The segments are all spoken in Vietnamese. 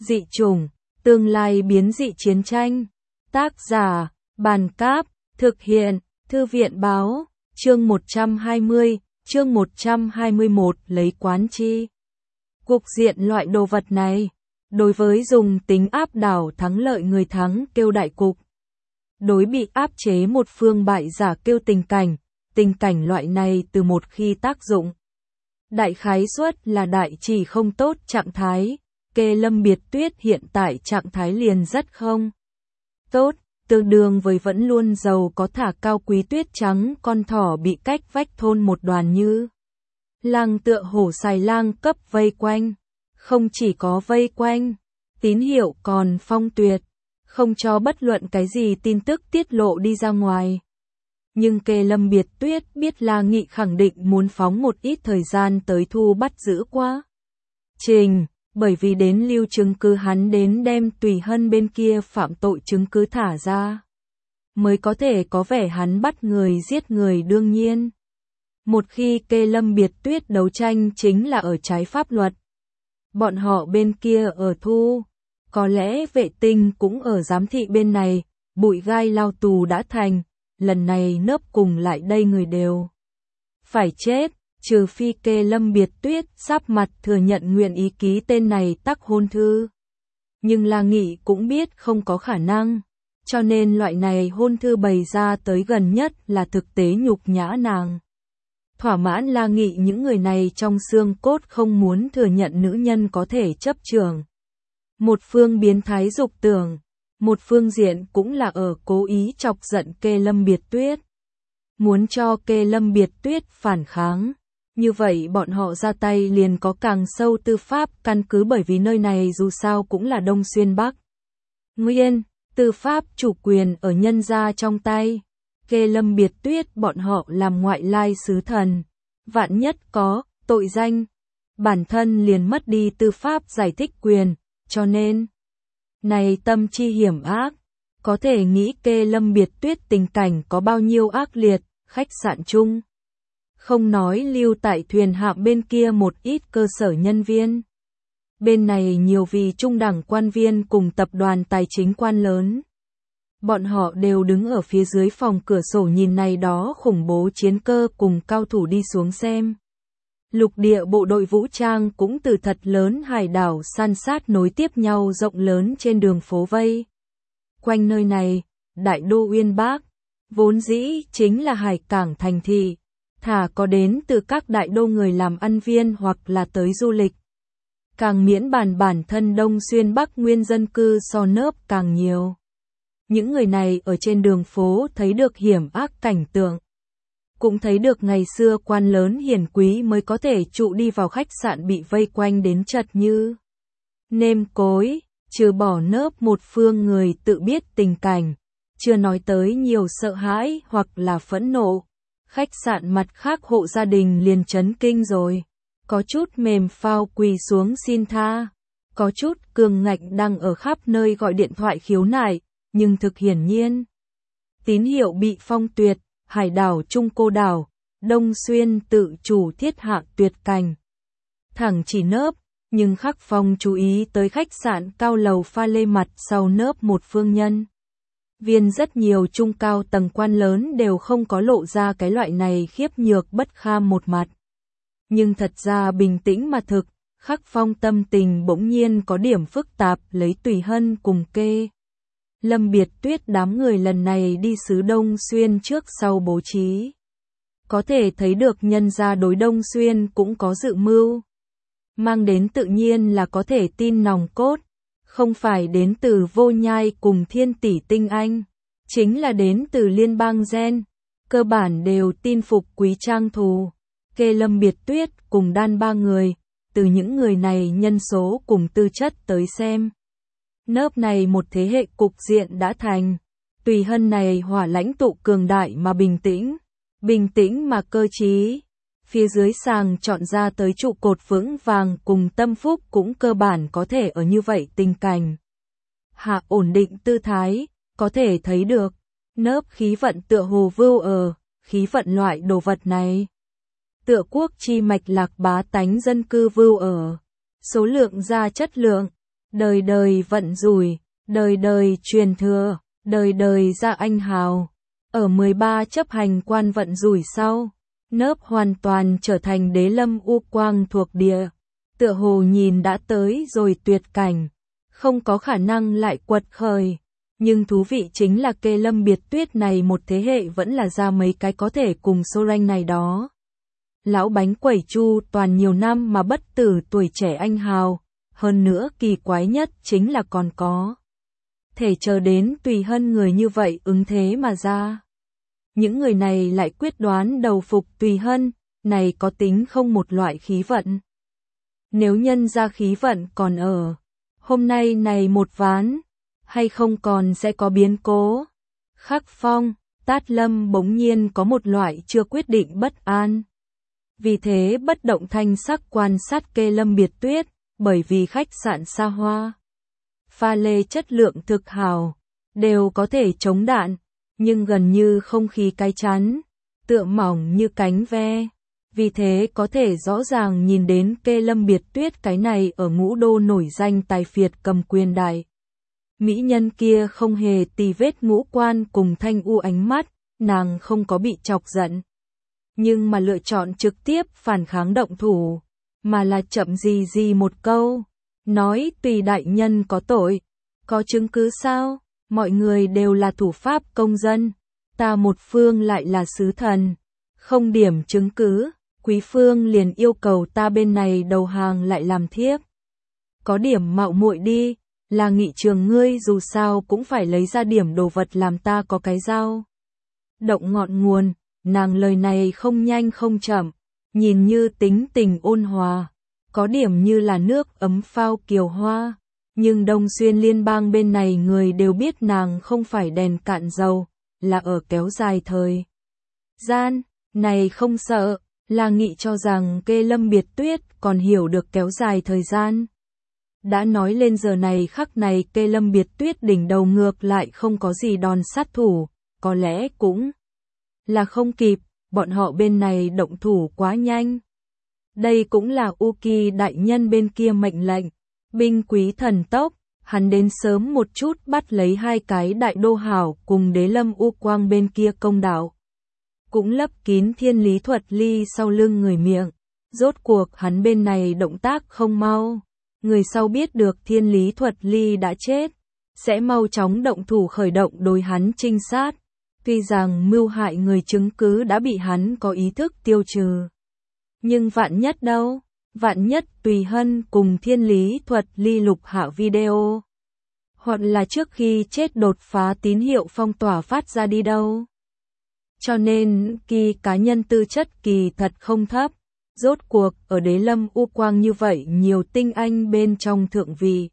Dị chủng, tương lai biến dị chiến tranh. Tác giả, Bàn Cáp, thực hiện, Thư viện Báo, chương 120, chương 121 lấy quán chi. Cục diện loại đồ vật này, đối với dùng tính áp đảo thắng lợi người thắng kêu đại cục. Đối bị áp chế một phương bại giả kêu tình cảnh loại này từ một khi tác dụng. Đại khái suất là đại chỉ không tốt trạng thái, Kê Lâm Biệt Tuyết hiện tại trạng thái liền rất không tốt, tương đương với vẫn luôn giàu có thả cao quý tuyết trắng con thỏ bị cách vách thôn một đoàn như. Lang tựa hổ xài lang cấp vây quanh, không chỉ có vây quanh, tín hiệu còn phong tuyệt, không cho bất luận cái gì tin tức tiết lộ đi ra ngoài. Nhưng Kê Lâm Biệt Tuyết biết La Nghị khẳng định muốn phóng một ít thời gian tới thu bắt giữ quá trình, bởi vì đến lưu chứng cứ hắn đến đem Tùy Hân bên kia phạm tội chứng cứ thả ra, mới có thể có vẻ hắn bắt người giết người đương nhiên. Một khi Kê Lâm Biệt Tuyết đấu tranh chính là ở trái pháp luật. Bọn họ bên kia ở thu, có lẽ vệ tinh cũng ở giám thị bên này, bụi gai lao tù đã thành, lần này nớp cùng lại đây người đều phải chết, trừ phi Kê Lâm Biệt Tuyết sắp mặt thừa nhận nguyện ý ký tên này tắc hôn thư. Nhưng La Nghị cũng biết không có khả năng, cho nên loại này hôn thư bày ra tới gần nhất là thực tế nhục nhã nàng. Thỏa mãn La Nghị những người này trong xương cốt không muốn thừa nhận nữ nhân có thể chấp trường. Một phương biến thái dục tưởng, một phương diện cũng là ở cố ý chọc giận Kê Lâm Biệt Tuyết. Muốn cho Kê Lâm Biệt Tuyết phản kháng, như vậy bọn họ ra tay liền có càng sâu tư pháp căn cứ bởi vì nơi này dù sao cũng là Đông Xuyên Bắc. Nguyên, tư pháp chủ quyền ở nhân gia trong tay. Kê Lâm Biệt Tuyết bọn họ làm ngoại lai sứ thần, vạn nhất có tội danh, bản thân liền mất đi tư pháp giải thích quyền, cho nên này tâm chi hiểm ác, có thể nghĩ Kê Lâm Biệt Tuyết tình cảnh có bao nhiêu ác liệt, khách sạn chung. Không nói lưu tại thuyền hạm bên kia một ít cơ sở nhân viên. Bên này nhiều vị trung đẳng quan viên cùng tập đoàn tài chính quan lớn. Bọn họ đều đứng ở phía dưới phòng cửa sổ nhìn này đó khủng bố chiến cơ cùng cao thủ đi xuống xem. Lục địa bộ đội vũ trang cũng từ thật lớn hải đảo san sát nối tiếp nhau rộng lớn trên đường phố vây. Quanh nơi này, đại đô Uyên Bác, vốn dĩ chính là hải cảng thành thị, thả có đến từ các đại đô người làm ăn viên hoặc là tới du lịch. Càng miễn bàn bản thân Đông Xuyên Bắc nguyên dân cư so nớp càng nhiều. Những người này ở trên đường phố thấy được hiểm ác cảnh tượng. Cũng thấy được ngày xưa quan lớn hiển quý mới có thể trụ đi vào khách sạn bị vây quanh đến chật như nêm cối, trừ bỏ nớp một phương người tự biết tình cảnh, chưa nói tới nhiều sợ hãi hoặc là phẫn nộ. Khách sạn mặt khác hộ gia đình liền chấn kinh rồi, có chút mềm phao quỳ xuống xin tha, có chút cường ngạnh đang ở khắp nơi gọi điện thoại khiếu nại, nhưng thực hiển nhiên. Tín hiệu bị phong tuyệt, hải đảo Trung Cô đảo, Đông Xuyên tự chủ thiết hạ tuyệt cảnh. Thẳng chỉ nớp, nhưng Khắc Phong chú ý tới khách sạn cao lầu pha lê mặt sau nớp một phương nhân. Viên rất nhiều trung cao tầng quan lớn đều không có lộ ra cái loại này khiếp nhược bất kham một mặt. Nhưng thật ra bình tĩnh mà thực, Khắc Phong tâm tình bỗng nhiên có điểm phức tạp lấy Tùy Hân cùng Kê Lâm Biệt Tuyết đám người lần này đi xứ Đông Xuyên trước sau bố trí. Có thể thấy được nhân gia đối Đông Xuyên cũng có dự mưu. Mang đến tự nhiên là có thể tin nòng cốt, không phải đến từ Vô Nhai cùng Thiên Tỷ Tinh Anh, chính là đến từ liên bang Gen, cơ bản đều tin phục Quý Trang Thù, Kê Lâm Biệt Tuyết cùng đan ba người, từ những người này nhân số cùng tư chất tới xem. Nớp này một thế hệ cục diện đã thành, Tùy Hân này hỏa lãnh tụ cường đại mà bình tĩnh mà cơ trí. Phía dưới sàng chọn ra tới trụ cột vững vàng cùng tâm phúc cũng cơ bản có thể ở như vậy tình cảnh. Hạ ổn định tư thái, có thể thấy được, nớp khí vận tựa hồ vưu khí vận loại đồ vật này. Tựa quốc chi mạch lạc bá tánh dân cư vưu số lượng ra chất lượng, đời đời vận rủi, đời đời truyền thừa, đời đời ra anh hào. Ở 13 chấp hành quan vận rủi sau, Nớp hoàn toàn trở thành đế lâm u quang thuộc địa. Tựa hồ nhìn đã tới rồi tuyệt cảnh, không có khả năng lại quật khởi. Nhưng thú vị chính là kê lâm biệt tuyết này một thế hệ vẫn là ra mấy cái có thể cùng xô ranh này đó. Lão bánh quẩy chu toàn nhiều năm mà bất tử tuổi trẻ anh hào, hơn nữa kỳ quái nhất chính là còn có thể chờ đến tùy hân người như vậy ứng thế mà ra. Những người này lại quyết đoán đầu phục tùy hân, này có tính không một loại khí vận. Nếu nhân ra khí vận còn ở, hôm nay này một ván, hay không còn sẽ có biến cố. Khắc Phong, Tát Lâm bỗng nhiên có một loại chưa quyết định bất an. Vì thế bất động thanh sắc quan sát kê lâm biệt tuyết, bởi vì khách sạn xa hoa, pha lê chất lượng thực hảo, đều có thể chống đạn, nhưng gần như không khí cái chắn, tựa mỏng như cánh ve. Vì thế có thể rõ ràng nhìn đến kê lâm biệt tuyết cái này ở ngũ đô nổi danh tài phiệt cầm quyền đại. Mỹ nhân kia không hề tì vết ngũ quan cùng thanh u ánh mắt, nàng không có bị chọc giận. Nhưng mà lựa chọn trực tiếp phản kháng động thủ, mà là chậm gì một câu, nói tùy đại nhân có tội, có chứng cứ sao, mọi người đều là thủ pháp công dân, ta một phương lại là sứ thần, không điểm chứng cứ, quý phương liền yêu cầu ta bên này đầu hàng lại làm thiếp. Có điểm mạo muội đi, là nghị trường ngươi dù sao cũng phải lấy ra điểm đồ vật làm ta có cái dao động ngọn nguồn. Nàng lời này không nhanh không chậm, nhìn như tính tình ôn hòa, có điểm như là nước ấm phao kiều hoa, nhưng Đông Xuyên liên bang bên này người đều biết nàng không phải đèn cạn dầu, là ở kéo dài thời gian, này không sợ, là nghị cho rằng kê lâm biệt tuyết còn hiểu được kéo dài thời gian. Đã nói lên giờ này khắc này kê lâm biệt tuyết đỉnh đầu ngược lại không có gì đòn sát thủ, có lẽ cũng là không kịp, bọn họ bên này động thủ quá nhanh. Đây cũng là Uki đại nhân bên kia mệnh lệnh, binh quý thần tốc, hắn đến sớm một chút bắt lấy hai cái đại đô hảo cùng đế lâm u quang bên kia công đạo. Cũng lấp kín thiên lý thuật ly sau lưng người miệng, rốt cuộc hắn bên này động tác không mau. Người sau biết được thiên lý thuật ly đã chết, sẽ mau chóng động thủ khởi động đối hắn trinh sát. Tuy rằng mưu hại người chứng cứ đã bị hắn có ý thức tiêu trừ. Nhưng vạn nhất đâu, vạn nhất tùy hân cùng thiên lý thuật ly lục hạ video. Hoặc là trước khi chết đột phá tín hiệu phong tỏa phát ra đi đâu. Cho nên, kỳ cá nhân tư chất kỳ thật không thấp. Rốt cuộc, ở đế lâm u quang như vậy nhiều tinh anh bên trong thượng vị.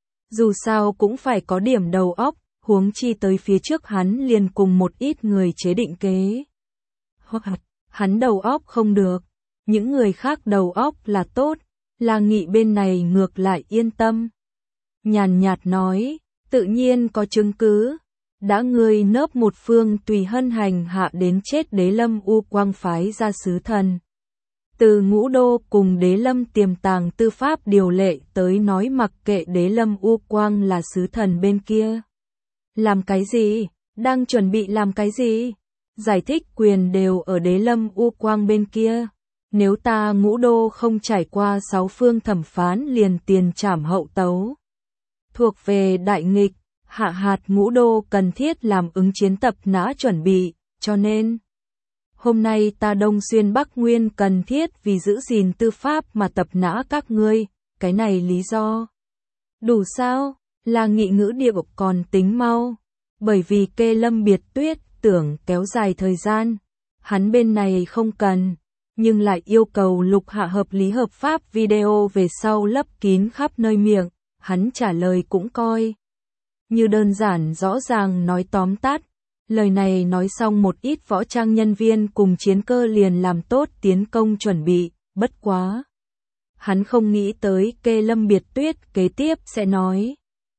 Dù sao cũng phải có điểm đầu óc. Huống chi tới phía trước hắn liền cùng một ít người chế định kế. Hoặc hắn đầu óc không được, những người khác đầu óc là tốt, là nghị bên này ngược lại yên tâm. Nhàn nhạt nói, tự nhiên có chứng cứ, đã ngươi nớp một phương tùy hân hành hạ đến chết đế lâm u quang phái ra sứ thần. Từ ngũ đô cùng đế lâm tiềm tàng tư pháp điều lệ tới nói mặc kệ đế lâm u quang là sứ thần bên kia. Làm cái gì? Đang chuẩn bị làm cái gì? Giải thích quyền đều ở đế lâm u quang bên kia. Nếu ta ngũ đô không trải qua 6 phương thẩm phán liền tiền trảm hậu tấu. Thuộc về đại nghịch, hạ hạt ngũ đô cần thiết làm ứng chiến tập nã chuẩn bị, cho nên hôm nay ta Đông Xuyên Bắc Nguyên cần thiết vì giữ gìn tư pháp mà tập nã các ngươi, cái này lý do. Đủ sao? Là nghị ngữ điệu còn tính mau, bởi vì kê lâm biệt tuyết tưởng kéo dài thời gian, hắn bên này không cần, nhưng lại yêu cầu lục hạ hợp lý hợp pháp video về sau lấp kín khắp nơi miệng, hắn trả lời cũng coi như đơn giản rõ ràng nói tóm tắt. Lời này nói xong một ít võ trang nhân viên cùng chiến cơ liền làm tốt tiến công chuẩn bị, bất quá. Hắn không nghĩ tới kê lâm biệt tuyết kế tiếp sẽ nói.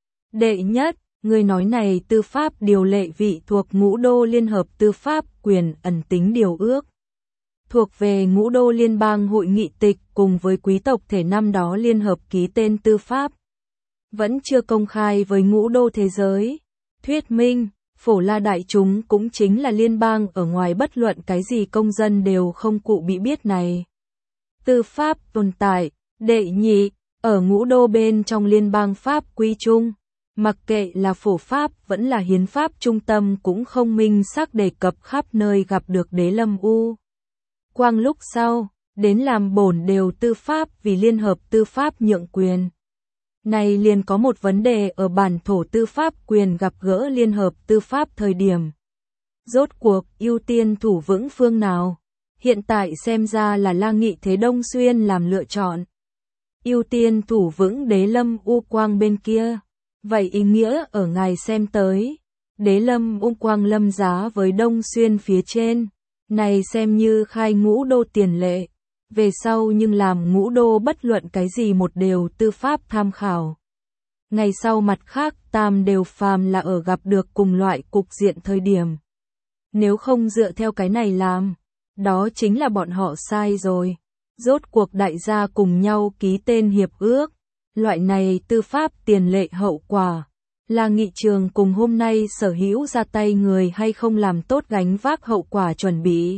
Đệ nhất, người nói này tư pháp điều lệ vị thuộc ngũ đô liên hợp tư pháp quyền ẩn tính điều ước. Thuộc về ngũ đô liên bang hội nghị tịch cùng với quý tộc thể năm đó liên hợp ký tên tư pháp. vẫn chưa công khai với ngũ đô thế giới. Thuyết minh, Phổ La Đại chúng cũng chính là liên bang ở ngoài bất luận cái gì công dân đều không cụ bị biết này. Tư pháp tồn tại, đệ nhị, ở ngũ đô bên trong liên bang Pháp quy chung. Mặc kệ là phổ pháp vẫn là hiến pháp trung tâm cũng không minh xác đề cập khắp nơi gặp được Đế Lâm U Quang lúc sau, đến làm bổn đều tư pháp vì liên hợp tư pháp nhượng quyền. Này liền có một vấn đề ở bản thổ tư pháp quyền gặp gỡ liên hợp tư pháp thời điểm. Rốt cuộc ưu tiên thủ vững phương nào? Hiện tại xem ra là La Nghị Thế Đông Xuyên làm lựa chọn. Ưu tiên thủ vững Đế Lâm U Quang bên kia. Vậy ý nghĩa ở ngài xem tới. Đế Lâm U Quang lâm giá với Đông Xuyên phía trên. Này xem như khai ngũ đô tiền lệ. Về sau nhưng làm ngũ đô bất luận cái gì một đều tư pháp tham khảo. Ngày sau mặt khác tam đều phàm là ở gặp được cùng loại cục diện thời điểm. Nếu không dựa theo cái này làm, đó chính là bọn họ sai rồi. Rốt cuộc đại gia cùng nhau ký tên hiệp ước. Loại này tư pháp tiền lệ hậu quả. Là nghị trường cùng hôm nay sở hữu ra tay người hay không làm tốt gánh vác hậu quả chuẩn bị.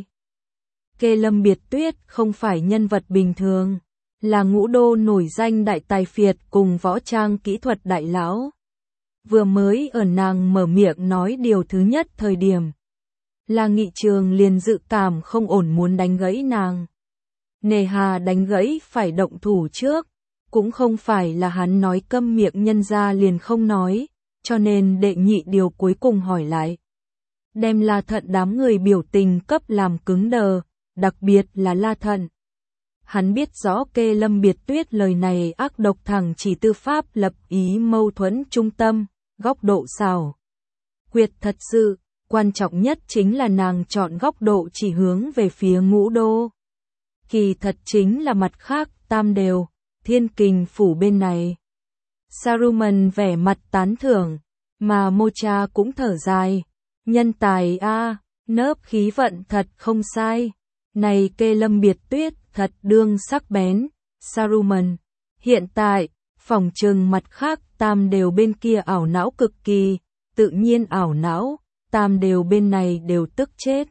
Kê Lâm Biệt Tuyết không phải nhân vật bình thường, là ngũ đô nổi danh đại tài phiệt cùng võ trang kỹ thuật đại lão. Vừa mới ở nàng mở miệng nói điều thứ nhất thời điểm, là nghị trường liền dự cảm không ổn muốn đánh gãy nàng. Nề hà đánh gãy phải động thủ trước, cũng không phải là hắn nói câm miệng nhân ra liền không nói, cho nên đệ nhị điều cuối cùng hỏi lại. Đem La Thận đám người biểu tình cấp làm cứng đờ. Đặc biệt là La Thận. Hắn biết rõ Kê Lâm Biệt Tuyết lời này ác độc thẳng chỉ tư pháp lập ý mâu thuẫn trung tâm, góc độ xảo quyệt thật sự, quan trọng nhất chính là nàng chọn góc độ chỉ hướng về phía ngũ đô. Kỳ thật chính là mặt khác, tam đều, Thiên Kình phủ bên này. Saruman vẻ mặt tán thưởng, mà Mocha cũng thở dài. Nhân tài a, nớp khí vận thật không sai. Này Kê Lâm Biệt Tuyết thật đương sắc bén, Saruman. Hiện tại, phỏng chừng mặt khác tam đều bên kia ảo não cực kỳ, tự nhiên ảo não, tam đều bên này đều tức chết.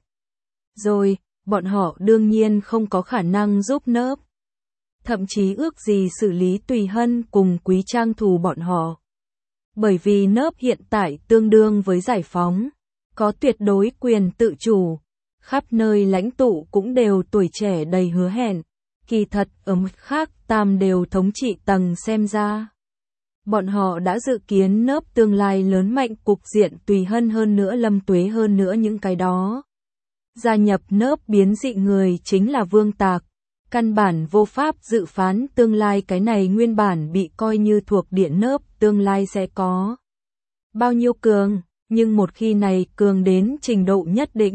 Rồi, bọn họ đương nhiên không có khả năng giúp nớp. Thậm chí ước gì xử lý Tùy Hân cùng Quý Trang thù bọn họ. Bởi vì nớp hiện tại tương đương với giải phóng, có tuyệt đối quyền tự chủ. Khắp nơi lãnh tụ cũng đều tuổi trẻ đầy hứa hẹn. Kỳ thật ở mặt khác tam đều thống trị tầng xem ra. Bọn họ đã dự kiến nớp tương lai lớn mạnh cục diện Tùy Hân hơn nữa Lâm Tuế hơn nữa những cái đó. Gia nhập nớp biến dị người chính là Vương Tạc. Căn bản vô pháp dự phán tương lai cái này nguyên bản bị coi như thuộc địa nớp tương lai sẽ có. Bao nhiêu cường, nhưng một khi này cường đến trình độ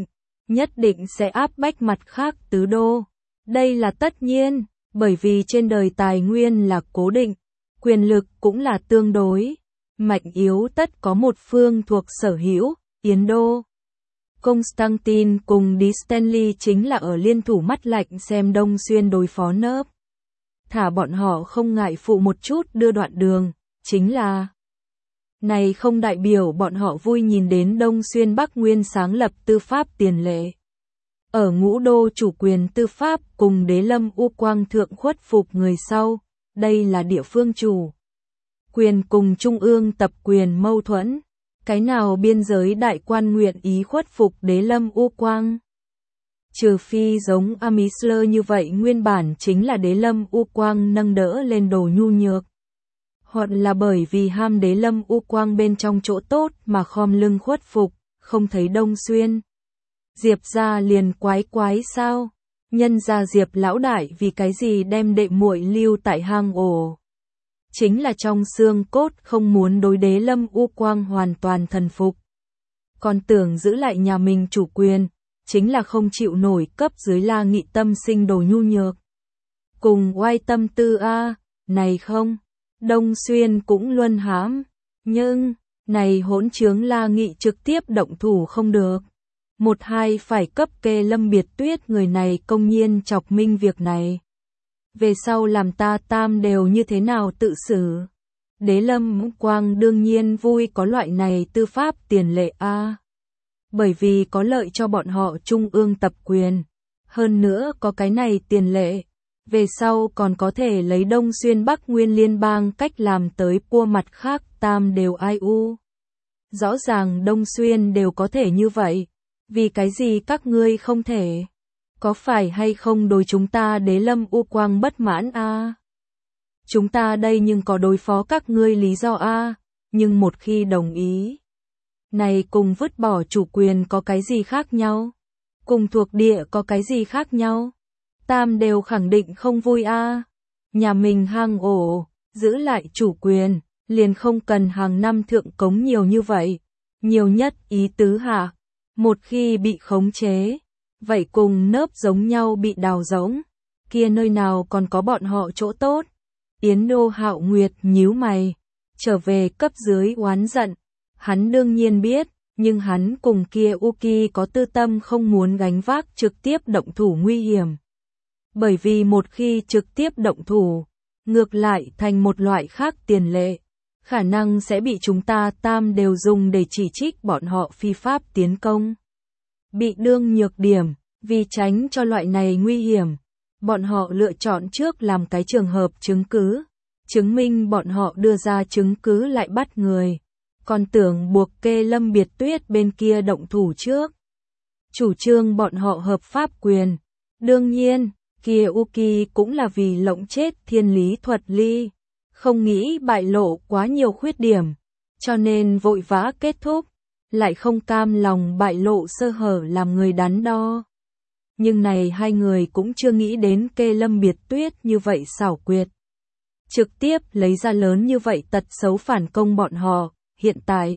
nhất định sẽ áp bách mặt khác tứ đô. Đây là tất nhiên, bởi vì trên đời tài nguyên là cố định, quyền lực cũng là tương đối, mạnh yếu tất có một phương thuộc sở hữu, Yến Đô. Constantine cùng Đi Stanley chính là ở liên thủ mắt lạnh xem Đông Xuyên đối phó nớp. Thả bọn họ không ngại phụ một chút đưa đoạn đường, chính là này không đại biểu bọn họ vui nhìn đến Đông Xuyên Bắc Nguyên sáng lập tư pháp tiền lệ. Ở ngũ đô chủ quyền tư pháp cùng Đế Lâm U Quang thượng khuất phục người sau, đây là địa phương chủ quyền cùng trung ương tập quyền mâu thuẫn. Cái nào biên giới đại quan nguyện ý khuất phục Đế Lâm U Quang? Trừ phi giống Amisler như vậy nguyên bản chính là Đế Lâm U Quang nâng đỡ lên đồ nhu nhược. Hoặc là bởi vì ham Đế Lâm U Quang bên trong chỗ tốt mà khom lưng khuất phục, không thấy Đông Xuyên. Diệp gia liền quái sao? Nhân gia Diệp lão đại vì cái gì đem đệ muội lưu tại hang ổ? Chính là trong xương cốt không muốn đối Đế Lâm U Quang hoàn toàn thần phục. Còn tưởng giữ lại nhà mình chủ quyền, chính là không chịu nổi cấp dưới La Nghị tâm sinh đồ nhu nhược. Cùng oai tâm tư a, này không, Đông Xuyên cũng luân hãm, nhưng, này hỗn trướng La Nghị trực tiếp động thủ không được. Một hai phải cấp Kê Lâm Biệt Tuyết người này công nhiên chọc minh việc này. Về sau làm ta tam đều như thế nào tự xử. Đế Lâm Quang đương nhiên vui có loại này tư pháp tiền lệ a. Bởi vì có lợi cho bọn họ trung ương tập quyền. Hơn nữa có cái này tiền lệ. Về sau còn có thể lấy Đông Xuyên Bắc Nguyên liên bang cách làm tới cua mặt khác tam đều ai u. Rõ ràng Đông Xuyên đều có thể như vậy. Vì cái gì các ngươi không thể? Có phải hay không đối chúng ta Đế Lâm U Quang bất mãn a? Chúng ta đây nhưng có đối phó các ngươi lý do a, nhưng một khi đồng ý. Này cùng vứt bỏ chủ quyền có cái gì khác nhau? Cùng thuộc địa có cái gì khác nhau? Tam đều khẳng định không vui a. Nhà mình hang ổ, giữ lại chủ quyền, liền không cần hàng năm thượng cống nhiều như vậy. Nhiều nhất ý tứ hạ, một khi bị khống chế, vậy cùng nớp giống nhau bị đào rỗng, kia nơi nào còn có bọn họ chỗ tốt. Yến Đô Hạo Nguyệt nhíu mày, trở về cấp dưới oán giận, hắn đương nhiên biết, nhưng hắn cùng kia Uki có tư tâm không muốn gánh vác trực tiếp động thủ nguy hiểm. Bởi vì một khi trực tiếp động thủ, ngược lại thành một loại khác tiền lệ, khả năng sẽ bị chúng ta tam đều dùng để chỉ trích bọn họ phi pháp tiến công. Bị đương nhược điểm, vì tránh cho loại này nguy hiểm, bọn họ lựa chọn trước làm cái trường hợp chứng cứ, chứng minh bọn họ đưa ra chứng cứ lại bắt người, còn tưởng buộc kê Lâm Biệt Tuyết bên kia động thủ trước. Chủ trương bọn họ hợp pháp quyền, đương nhiên, kia Uki cũng là vì lộng chết Thiên Lý Thuật Ly, không nghĩ bại lộ quá nhiều khuyết điểm, cho nên vội vã kết thúc, lại không cam lòng bại lộ sơ hở làm người đắn đo. Nhưng này hai người cũng chưa nghĩ đến kê Lâm Biệt Tuyết như vậy xảo quyệt. Trực tiếp lấy ra lớn như vậy tật xấu phản công bọn họ, hiện tại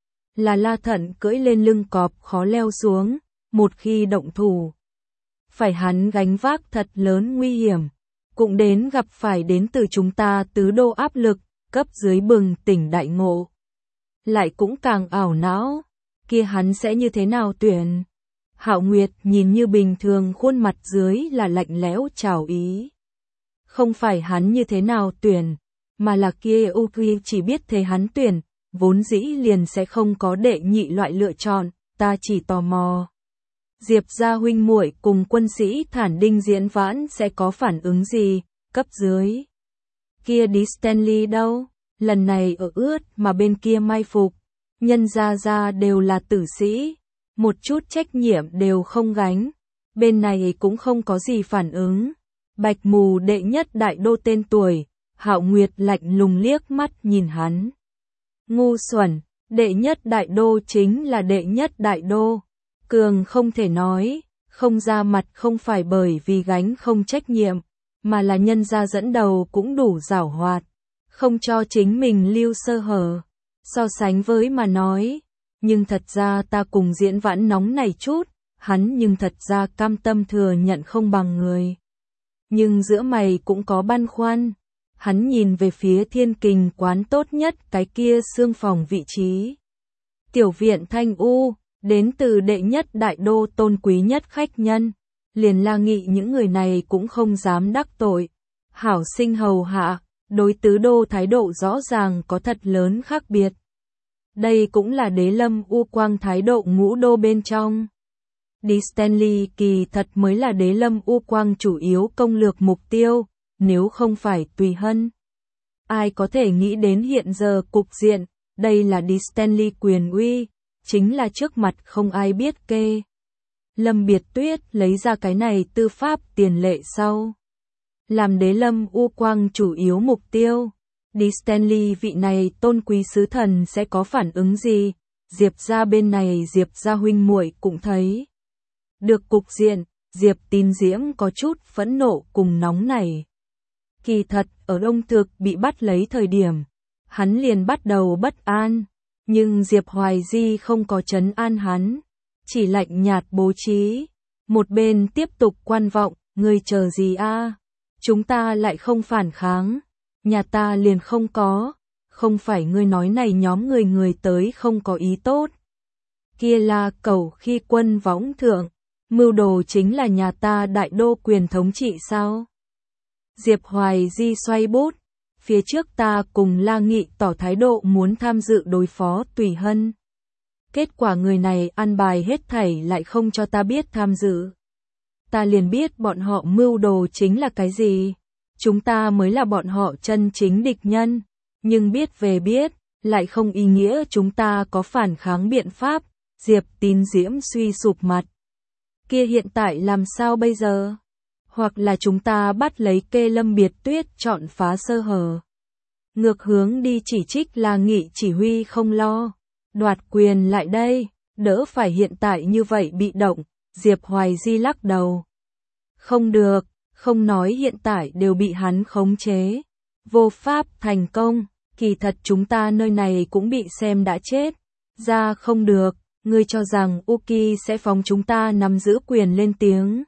là La Thận cưỡi lên lưng cọp khó leo xuống, một khi động thủ. Phải hắn gánh vác thật lớn nguy hiểm, cũng đến gặp phải đến từ chúng ta tứ đô áp lực, cấp dưới bừng tỉnh đại ngộ. Lại cũng càng ảo não, kia hắn sẽ như thế nào tuyển? Hạo Nguyệt nhìn như bình thường khuôn mặt dưới là lạnh lẽo trào ý. Không phải hắn như thế nào tuyển, mà là kia Uki chỉ biết thế hắn tuyển, vốn dĩ liền sẽ không có đệ nhị loại lựa chọn, ta chỉ tò mò. Diệp gia huynh muội cùng quân sĩ Thản Đinh Diễn Vãn sẽ có phản ứng gì, cấp dưới. Kia đi Stanley đâu, lần này ở ướt mà bên kia mai phục, nhân gia đều là tử sĩ, một chút trách nhiệm đều không gánh, bên này cũng không có gì phản ứng. Bạch Mù đệ nhất đại đô tên tuổi, Hạo Nguyệt lạnh lùng liếc mắt nhìn hắn. Ngu xuẩn, đệ nhất đại đô chính là đệ nhất đại đô. Cường không thể nói, không ra mặt không phải bởi vì gánh không trách nhiệm, mà là nhân gia dẫn đầu cũng đủ giảo hoạt, không cho chính mình lưu sơ hở. So sánh với mà nói, nhưng thật ra ta cùng Diễn Vãn nóng này chút, hắn nhưng thật ra cam tâm thừa nhận không bằng người. Nhưng giữa mày cũng có băn khoăn, hắn nhìn về phía Thiên Kình quán tốt nhất cái kia xương phòng vị trí. Tiểu viện Thanh U, đến từ đệ nhất đại đô tôn quý nhất khách nhân, liền La Nghị những người này cũng không dám đắc tội. Hảo sinh hầu hạ, đối tứ đô thái độ rõ ràng có thật lớn khác biệt. Đây cũng là Đế Lâm U Quang thái độ ngũ đô bên trong. Đi Stanley kỳ thật mới là Đế Lâm U Quang chủ yếu công lược mục tiêu, nếu không phải Tùy Hân. Ai có thể nghĩ đến hiện giờ cục diện, đây là đi Stanley quyền uy, chính là trước mặt không ai biết kê. Lâm Biệt Tuyết lấy ra cái này tư pháp tiền lệ sau. Làm Đế Lâm U Quang chủ yếu mục tiêu. Đi Stanley vị này tôn quý sứ thần sẽ có phản ứng gì? Diệp gia bên này Diệp gia huynh muội cũng thấy. Được cục diện, Diệp Tín Diễm có chút phẫn nộ cùng nóng nảy. Kỳ thật, ở Đông Thực bị bắt lấy thời điểm, hắn liền bắt đầu bất an, nhưng Diệp Hoài Di không có trấn an hắn, chỉ lạnh nhạt bố trí. Một bên tiếp tục quan vọng, ngươi chờ gì a? Chúng ta lại không phản kháng, nhà ta liền không có, không phải ngươi nói này nhóm người tới không có ý tốt. Kia là cầu khi quân võng thượng, mưu đồ chính là nhà ta đại đô quyền thống trị sao? Diệp Hoài Di xoay bút, phía trước ta cùng La Nghị tỏ thái độ muốn tham dự đối phó Tùy Hân. Kết quả người này ăn bài hết thảy lại không cho ta biết tham dự. Ta liền biết bọn họ mưu đồ chính là cái gì. Chúng ta mới là bọn họ chân chính địch nhân. Nhưng biết về biết, lại không ý nghĩa chúng ta có phản kháng biện pháp. Diệp Tín Diễm suy sụp mặt. Kia hiện tại làm sao bây giờ? Hoặc là chúng ta bắt lấy Kê Lâm Biệt Tuyết chọn phá sơ hở. Ngược hướng đi chỉ trích La Nghị chỉ huy không lo. Đoạt quyền lại đây, đỡ phải hiện tại như vậy bị động. Diệp Hoài Di lắc đầu. Không được, không nói hiện tại đều bị hắn khống chế. Vô pháp thành công, kỳ thật chúng ta nơi này cũng bị xem đã chết. Ra không được, ngươi cho rằng Uki sẽ phóng chúng ta nắm giữ quyền lên tiếng.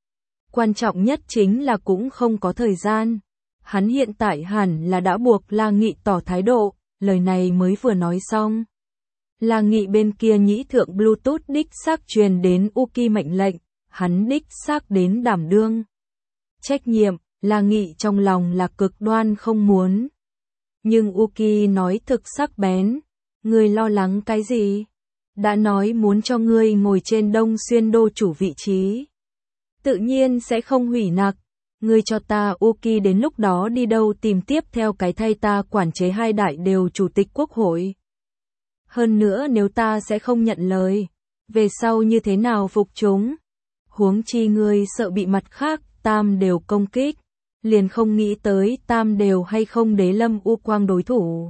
Quan trọng nhất chính là cũng không có thời gian. Hắn hiện tại hẳn là đã buộc La Nghị tỏ thái độ, lời này mới vừa nói xong. La Nghị bên kia nhĩ thượng Bluetooth đích xác truyền đến Uki mệnh lệnh, hắn đích xác đến đảm đương. Trách nhiệm, La Nghị trong lòng là cực đoan không muốn. Nhưng Uki nói thực sắc bén, ngươi lo lắng cái gì? Đã nói muốn cho ngươi ngồi trên Đông Xuyên đô chủ vị trí. Tự nhiên sẽ không hủy nặc. Ngươi cho ta Uki đến lúc đó đi đâu tìm tiếp theo cái thay ta quản chế hai đại đều chủ tịch quốc hội. Hơn nữa nếu ta sẽ không nhận lời, về sau như thế nào phục chúng? Huống chi ngươi sợ bị mặt khác tam đều công kích, liền không nghĩ tới tam đều hay không Đế Lâm U Quang đối thủ.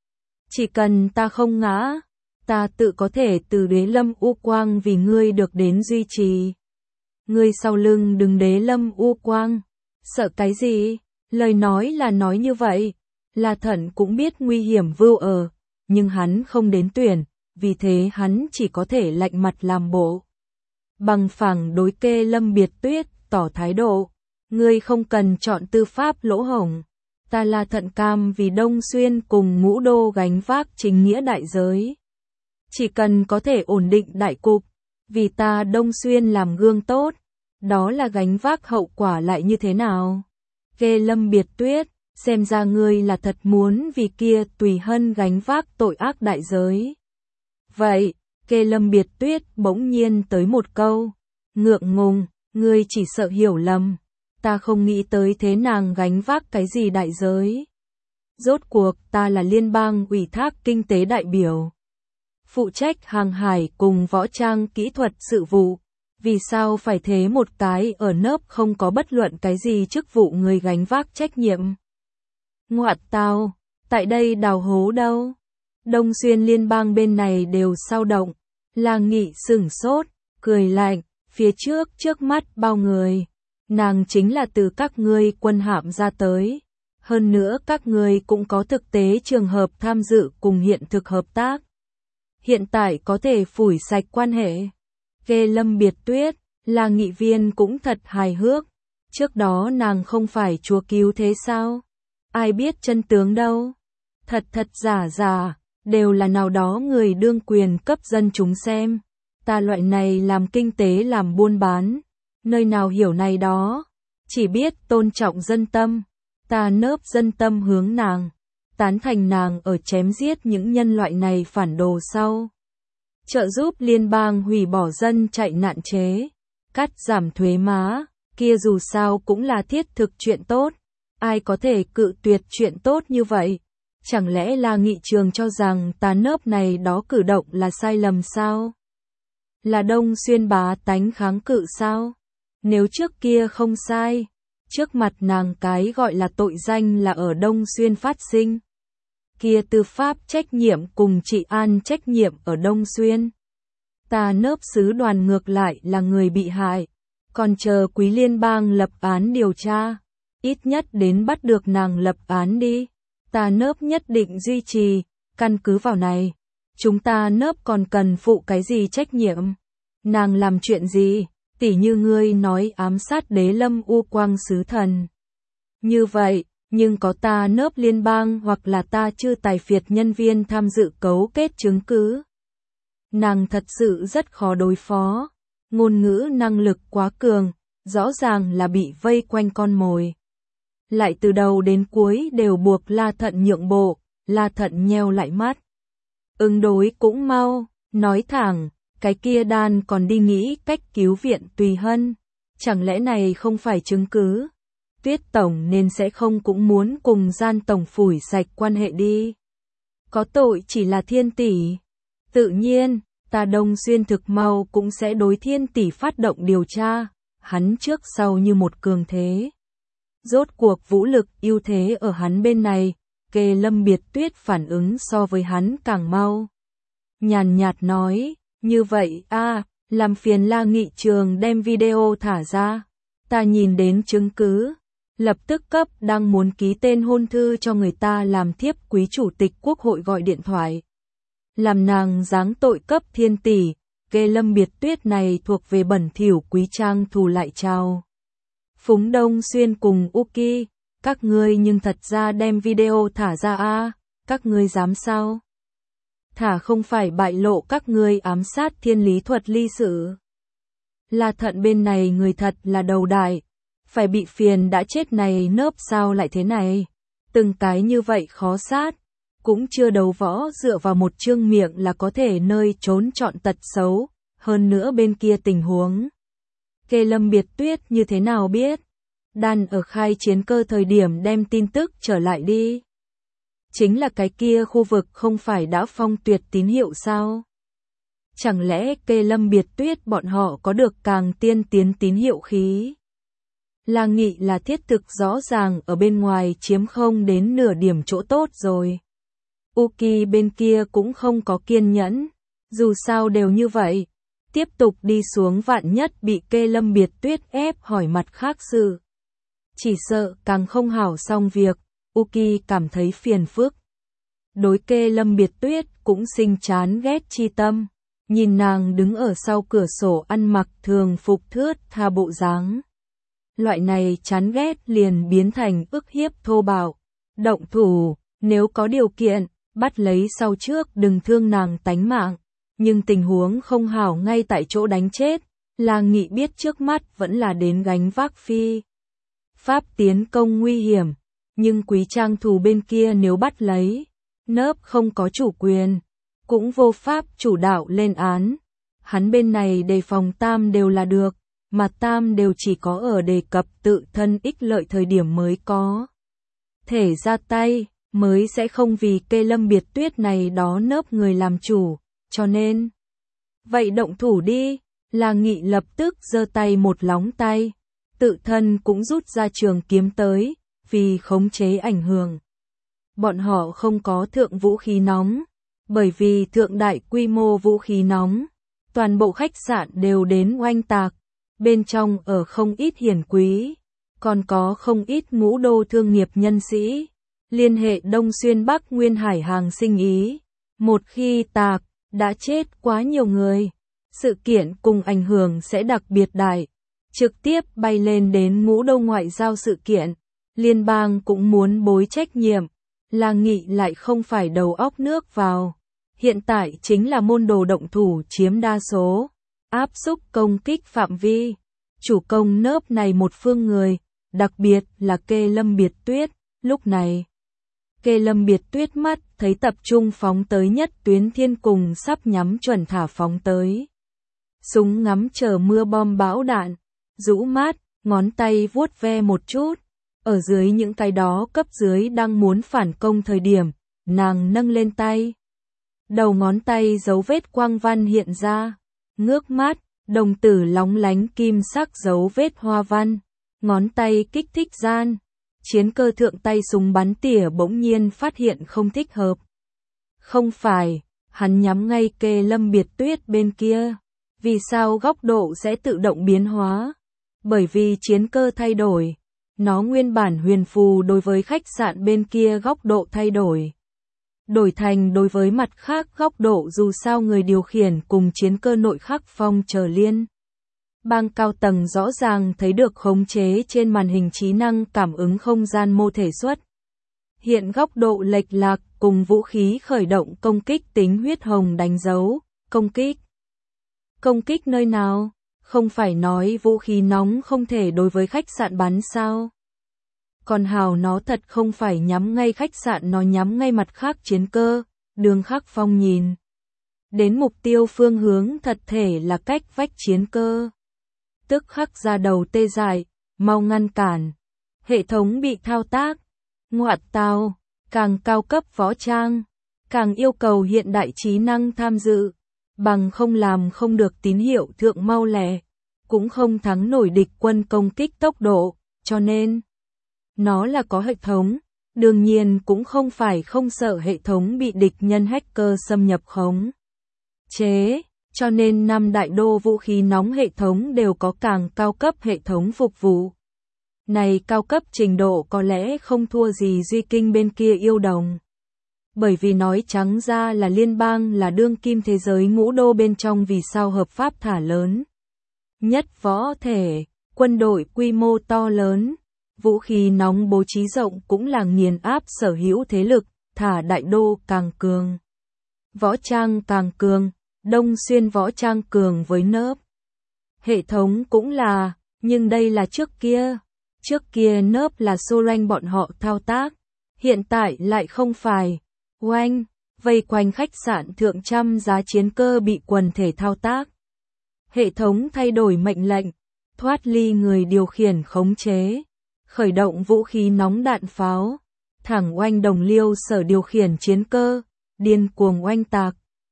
Chỉ cần ta không ngã, ta tự có thể từ Đế Lâm U Quang vì ngươi được đến duy trì. Ngươi sau lưng đừng Đế Lâm U Quang, sợ cái gì? Lời nói là nói như vậy, La Thận cũng biết nguy hiểm vưu ở, nhưng hắn không đến tuyển, vì thế hắn chỉ có thể lạnh mặt làm bộ. Bằng phẳng đối Kê Lâm Biệt Tuyết, tỏ thái độ, ngươi không cần chọn tư pháp lỗ hổng. Ta La Thận cam vì Đông Xuyên cùng Ngũ Đô gánh vác chính nghĩa đại giới. Chỉ cần có thể ổn định đại cục, vì ta Đông Xuyên làm gương tốt, đó là gánh vác hậu quả lại như thế nào? Kê Lâm Biệt Tuyết, xem ra ngươi là thật muốn vì kia Tùy Hân gánh vác tội ác đại giới. Vậy, Kê Lâm Biệt Tuyết bỗng nhiên tới một câu, ngượng ngùng, ngươi chỉ sợ hiểu lầm, ta không nghĩ tới thế nàng gánh vác cái gì đại giới. Rốt cuộc ta là liên bang ủy thác kinh tế đại biểu, phụ trách hàng hải cùng võ trang kỹ thuật sự vụ, vì sao phải thế một cái ở nớp không có bất luận cái gì chức vụ người gánh vác trách nhiệm. Ngoại tao, tại đây đào hố đâu? Đông Xuyên liên bang bên này đều sao động, La Nghị sửng sốt, cười lạnh, phía trước mắt bao người. Nàng chính là từ các ngươi quân hạm ra tới. Hơn nữa các ngươi cũng có thực tế trường hợp tham dự cùng hiện thực hợp tác. Hiện tại có thể phủi sạch quan hệ. Kê Lâm Biệt Tuyết, là nghị viên cũng thật hài hước. Trước đó nàng không phải chúa cứu thế sao? Ai biết chân tướng đâu? Thật giả, đều là nào đó người đương quyền cấp dân chúng xem. Ta loại này làm kinh tế làm buôn bán, nơi nào hiểu này đó, chỉ biết tôn trọng dân tâm. Ta nớp dân tâm hướng nàng, tán thành nàng ở chém giết những nhân loại này phản đồ sau. Trợ giúp liên bang hủy bỏ dân chạy nạn chế, cắt giảm thuế má, kia dù sao cũng là thiết thực chuyện tốt. Ai có thể cự tuyệt chuyện tốt như vậy? Chẳng lẽ là nghị trường cho rằng ta nớp này đó cử động là sai lầm sao? Là Đông Xuyên bá tánh kháng cự sao? Nếu trước kia không sai, trước mặt nàng cái gọi là tội danh là ở Đông Xuyên phát sinh. Kia tư pháp trách nhiệm cùng trị an trách nhiệm ở Đông Xuyên. Ta nớp sứ đoàn ngược lại là người bị hại, còn chờ quý liên bang lập án điều tra, ít nhất đến bắt được nàng lập án đi. Ta nớp nhất định duy trì, căn cứ vào này, chúng ta nớp còn cần phụ cái gì trách nhiệm? Nàng làm chuyện gì? Tỉ như ngươi nói ám sát Đế Lâm U Quang sứ thần. Như vậy, nhưng có ta nớp liên bang hoặc là ta chư tài phiệt nhân viên tham dự cấu kết chứng cứ. Nàng thật sự rất khó đối phó, ngôn ngữ năng lực quá cường, rõ ràng là bị vây quanh con mồi. lại từ đầu đến cuối đều buộc La Thận nhượng bộ. La Thận nheo lại mắt. Ứng đối cũng mau, nói thẳng, cái kia Đan còn đi nghĩ cách cứu viện Tùy Hân. Chẳng lẽ này không phải chứng cứ? Tuyết Tổng nên sẽ không cũng muốn cùng Gian Tổng phủi sạch quan hệ đi. Có tội chỉ là Thiên tỷ. Tự nhiên, ta Đông Xuyên thực mau cũng sẽ đối Thiên tỷ phát động điều tra. Hắn trước sau như một cường thế. Rốt cuộc vũ lực ưu thế ở hắn bên này, Kê Lâm Biệt Tuyết phản ứng so với hắn càng mau. Nhàn nhạt nói, như vậy làm phiền La Nghị Trường đem video thả ra. Ta nhìn đến chứng cứ, lập tức cấp đang muốn ký tên hôn thư cho người ta làm thiếp quý chủ tịch quốc hội gọi điện thoại. Làm nàng giáng tội cấp Thiên tỷ, Kê Lâm Biệt Tuyết này thuộc về bẩn thỉu quý trang thù lại chào. Phúng Đông Xuyên cùng Uki, các ngươi nhưng thật ra đem video thả ra các ngươi dám sao? Thả không phải bại lộ các ngươi ám sát Thiên Lý Thuật ly sự. La Thận bên này người thật là đầu đại, phải bị phiền đã chết này nớp sao lại thế này, từng cái như vậy khó sát, cũng chưa đấu võ dựa vào một chương miệng là có thể nơi trốn chọn tật xấu, hơn nữa bên kia tình huống. Kê Lâm Biệt Tuyết như thế nào biết? Đan ở khai chiến cơ thời điểm đem tin tức trở lại đi. Chính là cái kia khu vực không phải đã phong tuyệt tín hiệu sao? Chẳng lẽ Kê Lâm Biệt Tuyết bọn họ có được càng tiên tiến tín hiệu khí? La Nghị là thiết thực rõ ràng ở bên ngoài chiếm không đến nửa điểm chỗ tốt rồi. Uki bên kia cũng không có kiên nhẫn, dù sao đều như vậy. Tiếp tục đi xuống vạn nhất bị Kê Lâm Biệt Tuyết ép hỏi mặt khác sự. Chỉ sợ càng không hảo xong việc, Uki cảm thấy phiền phức. Đối Kê Lâm Biệt Tuyết cũng sinh chán ghét chi tâm, nhìn nàng đứng ở sau cửa sổ ăn mặc thường phục thướt tha bộ dáng. Loại này chán ghét liền biến thành ức hiếp thô bạo, động thủ, nếu có điều kiện, bắt lấy sau trước đừng thương nàng tánh mạng. Nhưng tình huống không hảo ngay tại chỗ đánh chết, La Nghị biết trước mắt vẫn là đến gánh vác phi pháp tiến công nguy hiểm, nhưng Quý Trang thù bên kia nếu bắt lấy, nớp không có chủ quyền, cũng vô pháp chủ đạo lên án. Hắn bên này đề phòng tam đều là được, mà tam đều chỉ có ở đề cập tự thân ích lợi thời điểm mới có thể ra tay, mới sẽ không vì Kê Lâm Biệt Tuyết này đó nớp người làm chủ. Cho nên, vậy động thủ đi, La Nghị lập tức giơ tay một lóng tay, tự thân cũng rút ra trường kiếm tới, vì khống chế ảnh hưởng. Bọn họ không có thượng vũ khí nóng, bởi vì thượng đại quy mô vũ khí nóng, toàn bộ khách sạn đều đến oanh tạc, bên trong ở không ít hiển quý, còn có không ít ngũ đô thương nghiệp nhân sĩ, liên hệ Đông Xuyên Bắc Nguyên Hải hàng sinh ý. Một khi tạc, đã chết quá nhiều người, sự kiện cùng ảnh hưởng sẽ đặc biệt đại, trực tiếp bay lên đến ngũ đô ngoại giao sự kiện, liên bang cũng muốn bối trách nhiệm, La Nghị lại không phải đầu óc nước vào, hiện tại chính là môn đồ động thủ chiếm đa số, áp xúc công kích phạm vi, chủ công nớp này một phương người, đặc biệt là Kê Lâm Biệt Tuyết, lúc này. Kê Lâm Biệt Tuyết mắt thấy tập trung phóng tới nhất tuyến thiên cùng sắp nhắm chuẩn thả phóng tới. Súng ngắm chờ mưa bom bão đạn, rũ mát, ngón tay vuốt ve một chút, ở dưới những cái đó cấp dưới đang muốn phản công thời điểm, nàng nâng lên tay. Đầu ngón tay dấu vết quang văn hiện ra, ngước mắt, đồng tử lóng lánh kim sắc dấu vết hoa văn, ngón tay kích thích gian. Chiến cơ thượng tay súng bắn tỉa bỗng nhiên phát hiện không thích hợp. Không phải, hắn nhắm ngay Kê Lâm Biệt Tuyết bên kia. Vì sao góc độ sẽ tự động biến hóa? Bởi vì chiến cơ thay đổi. Nó nguyên bản huyền phù đối với khách sạn bên kia góc độ thay đổi. Đổi thành đối với mặt khác góc độ dù sao người điều khiển cùng chiến cơ nội khắc phong chờ liên. Bang cao tầng rõ ràng thấy được khống chế trên màn hình trí năng cảm ứng không gian mô thể xuất. Hiện góc độ lệch lạc cùng vũ khí khởi động công kích tính huyết hồng đánh dấu, công kích. Công kích nơi nào? Không phải nói vũ khí nóng không thể đối với khách sạn bắn sao? Còn hào nó thật không phải nhắm ngay khách sạn, nó nhắm ngay mặt khác chiến cơ. Đường Khắc Phong nhìn đến mục tiêu phương hướng thật thể là cách vách chiến cơ. Tức khắc ra đầu tê dại, mau ngăn cản. Hệ thống bị thao tác. Ngoại tào, càng cao cấp võ trang, càng yêu cầu hiện đại trí năng tham dự, bằng không làm không được tín hiệu thượng mau lẹ, cũng không thắng nổi địch quân công kích tốc độ, cho nên nó là có hệ thống, đương nhiên cũng không phải không sợ hệ thống bị địch nhân hacker xâm nhập khống chế, cho nên 5 đại đô vũ khí nóng hệ thống đều có càng cao cấp hệ thống phục vụ. Này cao cấp trình độ có lẽ không thua gì Duy Kinh bên kia yêu đồng. Bởi vì nói trắng ra là liên bang là đương kim thế giới ngũ đô bên trong vì sao hợp pháp thả lớn. Nhất võ thể, quân đội quy mô to lớn, vũ khí nóng bố trí rộng cũng là nghiền áp sở hữu thế lực, thả đại đô càng cường. Võ trang càng cường, Đông Xuyên võ trang cường với nớp. Hệ thống cũng là, nhưng đây là trước kia. Trước kia nớp là Soren bọn họ thao tác, hiện tại lại không phải. Oanh, vây quanh khách sạn thượng trăm giá chiến cơ bị quần thể thao tác. Hệ thống thay đổi mệnh lệnh, thoát ly người điều khiển khống chế, khởi động vũ khí nóng đạn pháo, thẳng oanh đồng liêu sở điều khiển chiến cơ, điên cuồng oanh tạc.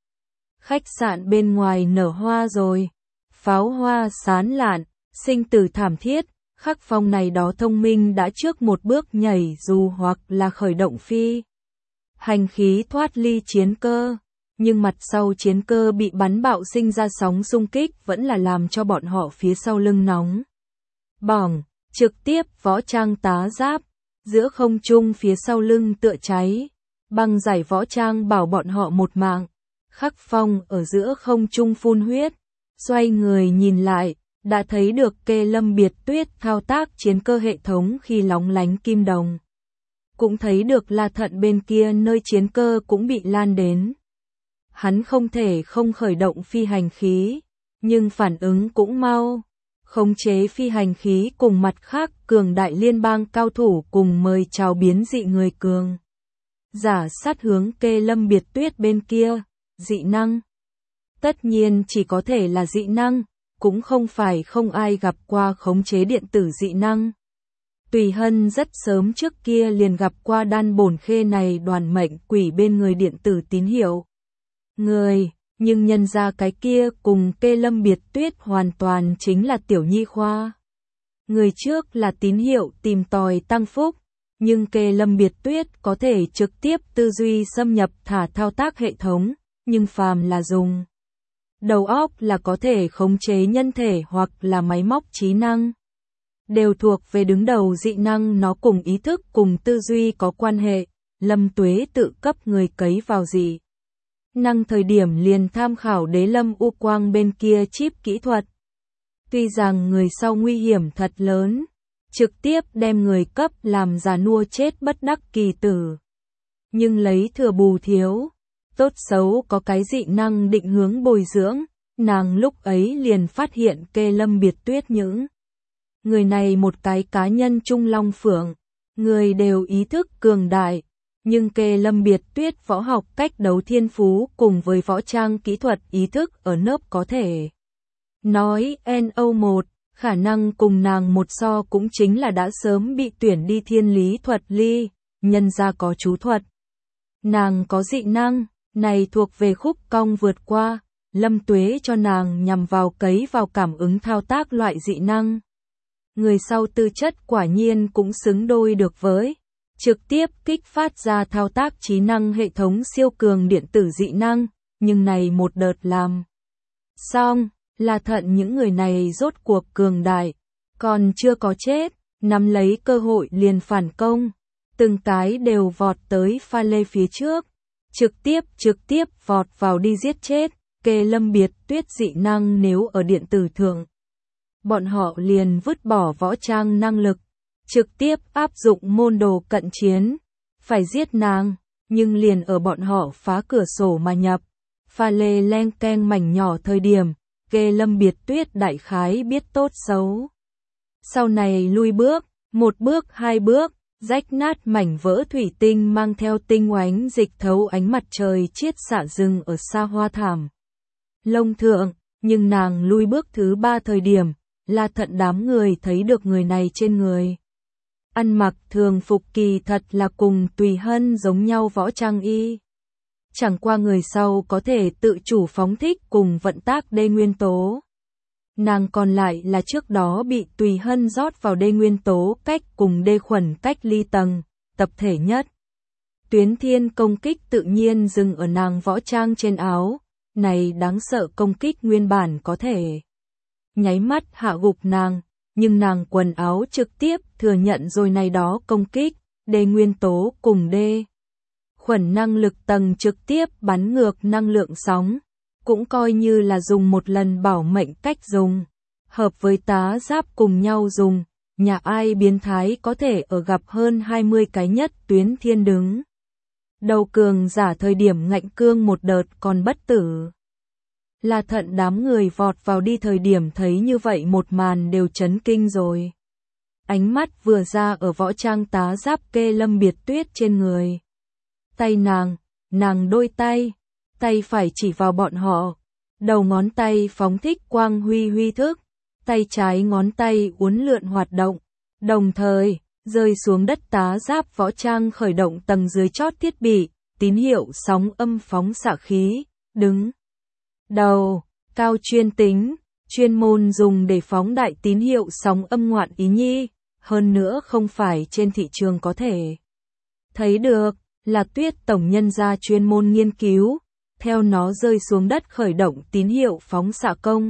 Khách sạn bên ngoài nở hoa rồi, pháo hoa sán lạn, sinh tử thảm thiết. Khắc Phong này đó thông minh đã trước một bước nhảy dù hoặc là khởi động phi hành khí thoát ly chiến cơ, nhưng mặt sau chiến cơ bị bắn bạo sinh ra sóng xung kích vẫn là làm cho bọn họ phía sau lưng nóng bỏng, trực tiếp võ trang tá giáp, giữa không trung phía sau lưng tựa cháy, băng giải võ trang bảo bọn họ một mạng. Khắc Phong ở giữa không trung phun huyết, xoay người nhìn lại. Đã thấy được Kê Lâm Biệt Tuyết thao tác chiến cơ hệ thống khi lóng lánh kim đồng. Cũng thấy được La Thận bên kia nơi chiến cơ cũng bị lan đến. Hắn không thể không khởi động phi hành khí, nhưng phản ứng cũng mau. Khống chế phi hành khí cùng mặt khác cường đại liên bang cao thủ cùng mời chào biến dị người cường. Giả sát hướng Kê Lâm Biệt Tuyết bên kia, dị năng. Tất nhiên chỉ có thể là dị năng. Cũng không phải không ai gặp qua khống chế điện tử dị năng. Tùy Hân rất sớm trước kia liền gặp qua Đan Bổn Khê này đoàn mệnh quỷ bên người điện tử tín hiệu. Người, nhưng nhân ra cái kia cùng Kê Lâm Biệt Tuyết hoàn toàn chính là tiểu nhi khoa. Người trước là tín hiệu tìm tòi tăng phúc, nhưng Kê Lâm Biệt Tuyết có thể trực tiếp tư duy xâm nhập thả thao tác hệ thống, nhưng phàm là dùng đầu óc là có thể khống chế nhân thể hoặc là máy móc trí năng. Đều thuộc về đứng đầu dị năng, nó cùng ý thức cùng tư duy có quan hệ. Lâm Tuế tự cấp người cấy vào dị năng thời điểm liền tham khảo Đế Lâm U Quang bên kia chip kỹ thuật. Tuy rằng người sau nguy hiểm thật lớn, trực tiếp đem người cấp làm già nua chết bất đắc kỳ tử. Nhưng lấy thừa bù thiếu. Tốt xấu có cái dị năng định hướng bồi dưỡng, nàng lúc ấy liền phát hiện Kê Lâm Biệt Tuyết những người này một cái cá nhân trung long phượng, người đều ý thức cường đại, nhưng Kê Lâm Biệt Tuyết võ học cách đấu thiên phú cùng với võ trang kỹ thuật ý thức ở nớp có thể nói NO1, khả năng cùng nàng một so cũng chính là đã sớm bị tuyển đi thiên lý thuật ly, nhân ra có chú thuật. Nàng có dị năng. Này thuộc về khúc cong vượt qua, Lâm Tuế cho nàng nhằm vào cấy vào cảm ứng thao tác loại dị năng. Người sau tư chất quả nhiên cũng xứng đôi được với, trực tiếp kích phát ra thao tác trí năng hệ thống siêu cường điện tử dị năng, nhưng này một đợt làm. Xong, là Thận những người này rốt cuộc cường đại, còn chưa có chết, nắm lấy cơ hội liền phản công, từng cái đều vọt tới pha lê phía trước. Trực tiếp vọt vào đi giết chết, Kê Lâm Biệt Tuyết dị năng nếu ở điện tử thượng. Bọn họ liền vứt bỏ võ trang năng lực, trực tiếp áp dụng môn đồ cận chiến, phải giết nàng, nhưng liền ở bọn họ phá cửa sổ mà nhập. Pha lê len keng mảnh nhỏ thời điểm, Kê Lâm Biệt Tuyết đại khái biết tốt xấu. Sau này lui bước, một bước hai bước, rách nát mảnh vỡ thủy tinh mang theo tinh oánh dịch thấu ánh mặt trời chiết xạ rừng ở xa hoa thảm lông thượng, nhưng nàng lui bước thứ 3 thời điểm, La Thận đám người thấy được người này trên người. Ăn mặc thường phục kỳ thật là cùng Tùy Hân giống nhau võ trang y. Chẳng qua người sau có thể tự chủ phóng thích cùng vận tác đê nguyên tố. Nàng còn lại là trước đó bị Tùy Hân rót vào đê nguyên tố cách cùng đê khuẩn cách ly tầng, tập thể nhất. Tuyến thiên công kích tự nhiên dừng ở nàng võ trang trên áo, này đáng sợ công kích nguyên bản có thể nháy mắt hạ gục nàng, nhưng nàng quần áo trực tiếp thừa nhận rồi này đó công kích, đê nguyên tố cùng đê khuẩn năng lực tầng trực tiếp bắn ngược năng lượng sóng, cũng coi như là dùng một lần bảo mệnh cách dùng, hợp với tá giáp cùng nhau dùng, nhà ai biến thái có thể ở gặp hơn 20 cái nhất tuyến thiên đứng. Đầu cường giả thời điểm ngạnh cương một đợt còn bất tử. La Thận đám người vọt vào đi thời điểm thấy như vậy một màn đều chấn kinh rồi. Ánh mắt vừa ra ở võ trang tá giáp kê Lâm Biệt Tuyết trên người. Tay nàng đôi tay phải chỉ vào bọn họ. Đầu ngón tay phóng thích quang huy huy thức, tay trái ngón tay uốn lượn hoạt động. Đồng thời, rơi xuống đất tá giáp võ trang khởi động tầng dưới chót thiết bị, tín hiệu sóng âm phóng xạ khí, đứng. Đầu, cao chuyên tính, chuyên môn dùng để phóng đại tín hiệu sóng âm ngoạn ý nhi, hơn nữa không phải trên thị trường có thể thấy được, là Tuyết tổng nhân gia chuyên môn nghiên cứu, theo nó rơi xuống đất khởi động tín hiệu phóng xạ công.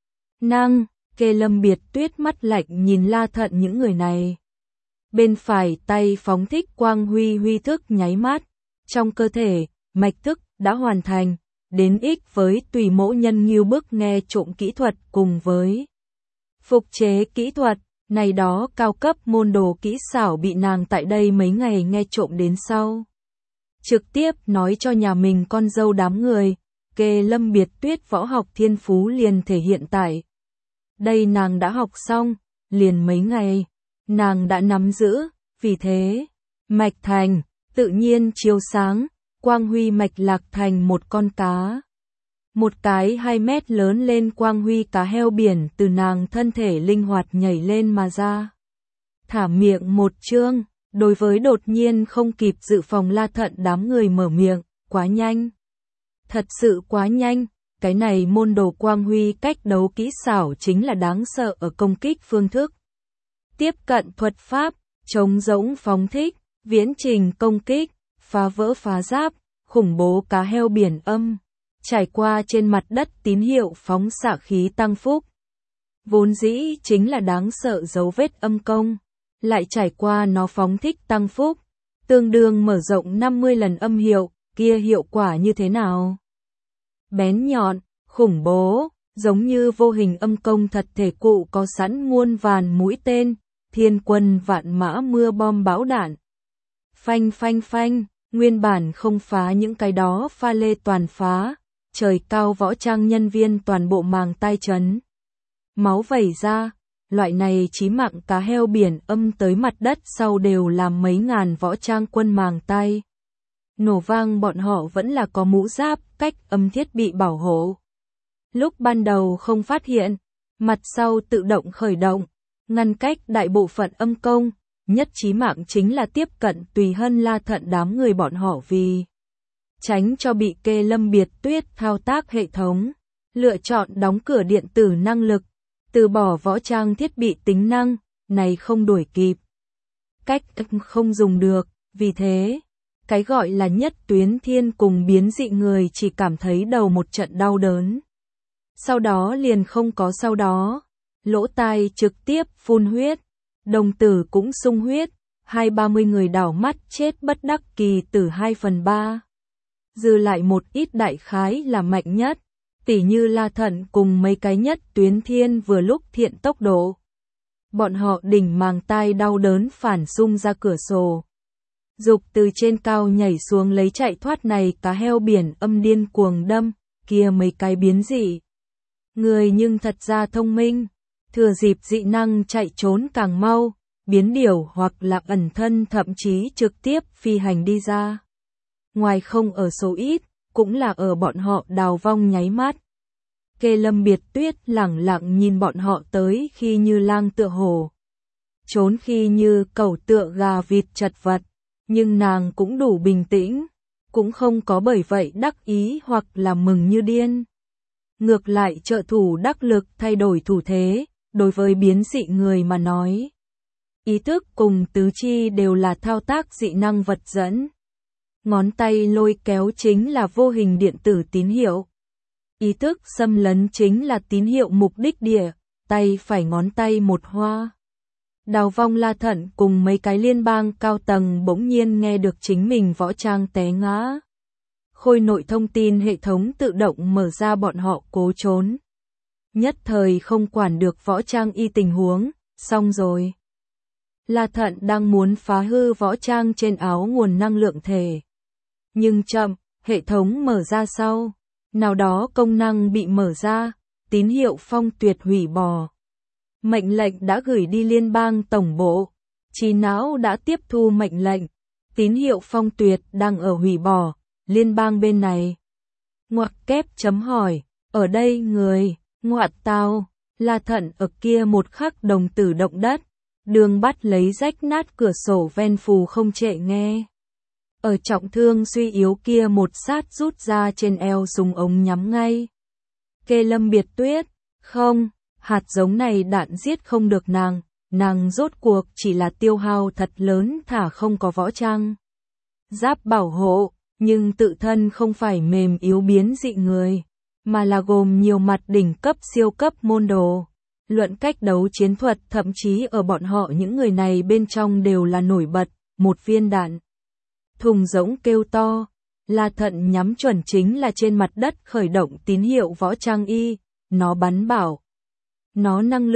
Năng, kê Lâm Biệt Tuyết mắt lạnh nhìn La Thận những người này. Bên phải tay phóng thích quang huy huy thức nháy mắt, trong cơ thể, mạch thức đã hoàn thành. Đến ích với tùy mỗ nhân như bước nghe trộm kỹ thuật cùng với phục chế kỹ thuật, này đó cao cấp môn đồ kỹ xảo bị nàng tại đây mấy ngày nghe trộm đến sau. Trực tiếp nói cho nhà mình con dâu đám người, kê Lâm Biệt Tuyết võ học thiên phú liền thể hiện tại. Đây nàng đã học xong, liền mấy ngày, nàng đã nắm giữ, vì thế, mạch thành, tự nhiên chiếu sáng. Quang huy mạch lạc thành một con cá. Một cái 2 mét lớn lên quang huy cá heo biển từ nàng thân thể linh hoạt nhảy lên mà ra. Thả miệng một chương, đối với đột nhiên không kịp dự phòng La Thận đám người mở miệng, quá nhanh. Thật sự quá nhanh, cái này môn đồ quang huy cách đấu kỹ xảo chính là đáng sợ ở công kích phương thức. Tiếp cận thuật pháp, chống rỗng phóng thích, viễn trình công kích. Phá vỡ phá giáp, khủng bố cá heo biển âm, trải qua trên mặt đất tín hiệu phóng xạ khí tăng phúc. Vốn dĩ chính là đáng sợ dấu vết âm công, lại trải qua nó phóng thích tăng phúc, tương đương mở rộng 50 lần âm hiệu, kia hiệu quả như thế nào? Bén nhọn, khủng bố, giống như vô hình âm công thật thể cụ có sẵn muôn vàn mũi tên, thiên quân vạn mã mưa bom bão đạn. Phanh phanh phanh. Nguyên bản không phá những cái đó pha lê toàn phá, trời cao võ trang nhân viên toàn bộ màng tai chấn. Máu vẩy ra, loại này chí mạng cá heo biển âm tới mặt đất sau đều làm mấy ngàn võ trang quân màng tai. Nổ vang bọn họ vẫn là có mũ giáp, cách âm thiết bị bảo hộ. Lúc ban đầu không phát hiện, mặt sau tự động khởi động, ngăn cách đại bộ phận âm công. Nhất chí mạng chính là tiếp cận Tùy Hân La Thận đám người bọn họ vì tránh cho bị kê Lâm Biệt Tuyết thao tác hệ thống, lựa chọn đóng cửa điện tử năng lực, từ bỏ võ trang thiết bị tính năng, này không đuổi kịp. Cách không dùng được, vì thế, cái gọi là nhất tuyến thiên cùng biến dị người chỉ cảm thấy đầu một trận đau đớn. Sau đó liền không có sau đó, lỗ tai trực tiếp phun huyết. Đồng tử cũng sung huyết, 20-30 người đảo mắt chết bất đắc kỳ tử 2/3. Dư lại một ít đại khái là mạnh nhất, tỉ như La Thận cùng mấy cái nhất tuyến thiên vừa lúc thiện tốc độ. Bọn họ đỉnh màng tai đau đớn phản xung ra cửa sổ. Dục từ trên cao nhảy xuống lấy chạy thoát này cá heo biển âm điên cuồng đâm, kia mấy cái biến dị. Người nhưng thật ra thông minh. Thừa dịp dị năng chạy trốn càng mau, biến điều hoặc là ẩn thân, thậm chí trực tiếp phi hành đi ra. Ngoài không ở số ít, cũng là ở bọn họ đào vong nháy mắt. Kê Lâm Biệt Tuyết lẳng lặng nhìn bọn họ tới, khi như lang tựa hổ, trốn khi như cẩu tựa gà vịt chật vật, nhưng nàng cũng đủ bình tĩnh, cũng không có bởi vậy đắc ý hoặc là mừng như điên. Ngược lại trợ thủ đắc lực thay đổi thủ thế, đối với biến dị người mà nói. Ý thức cùng tứ chi đều là thao tác dị năng vật dẫn. Ngón tay lôi kéo chính là vô hình điện tử tín hiệu. Ý thức xâm lấn chính là tín hiệu mục đích địa, tay phải ngón tay một hoa. Đào Vong La Thận cùng mấy cái liên bang cao tầng bỗng nhiên nghe được chính mình võ trang té ngã. Khôi nội thông tin hệ thống tự động mở ra, bọn họ cố trốn. Nhất thời không quản được võ trang y tình huống, xong rồi. La Thận đang muốn phá hư võ trang trên áo nguồn năng lượng thể. Nhưng chậm, hệ thống mở ra sau. Nào đó công năng bị mở ra, tín hiệu phong tuyệt hủy bỏ. Mệnh lệnh đã gửi đi liên bang tổng bộ. Trí não đã tiếp thu mệnh lệnh. Tín hiệu phong tuyệt đang ở hủy bỏ. Liên bang bên này. Ngoặc kép chấm hỏi. Ở đây người. Ngoại tao. La Thận ở kia một khắc đồng tử động đất. Đường bắt lấy rách nát cửa sổ ven phù không trệ nghe. Ở trọng thương suy yếu kia một sát rút ra trên eo súng ống nhắm ngay. Kê Lâm Biệt Tuyết. Không. Hạt giống này đạn giết không được nàng rốt cuộc chỉ là tiêu hao thật lớn, thả không có võ trang. Giáp bảo hộ, nhưng tự thân không phải mềm yếu biến dị người, mà là gồm nhiều mặt đỉnh cấp siêu cấp môn đồ. Luận cách đấu chiến thuật, thậm chí ở bọn họ những người này bên trong đều là nổi bật, một viên đạn. Thùng rỗng kêu to, La Thận nhắm chuẩn chính là trên mặt đất khởi động tín hiệu võ trang y, nó bắn bảo. Nó năng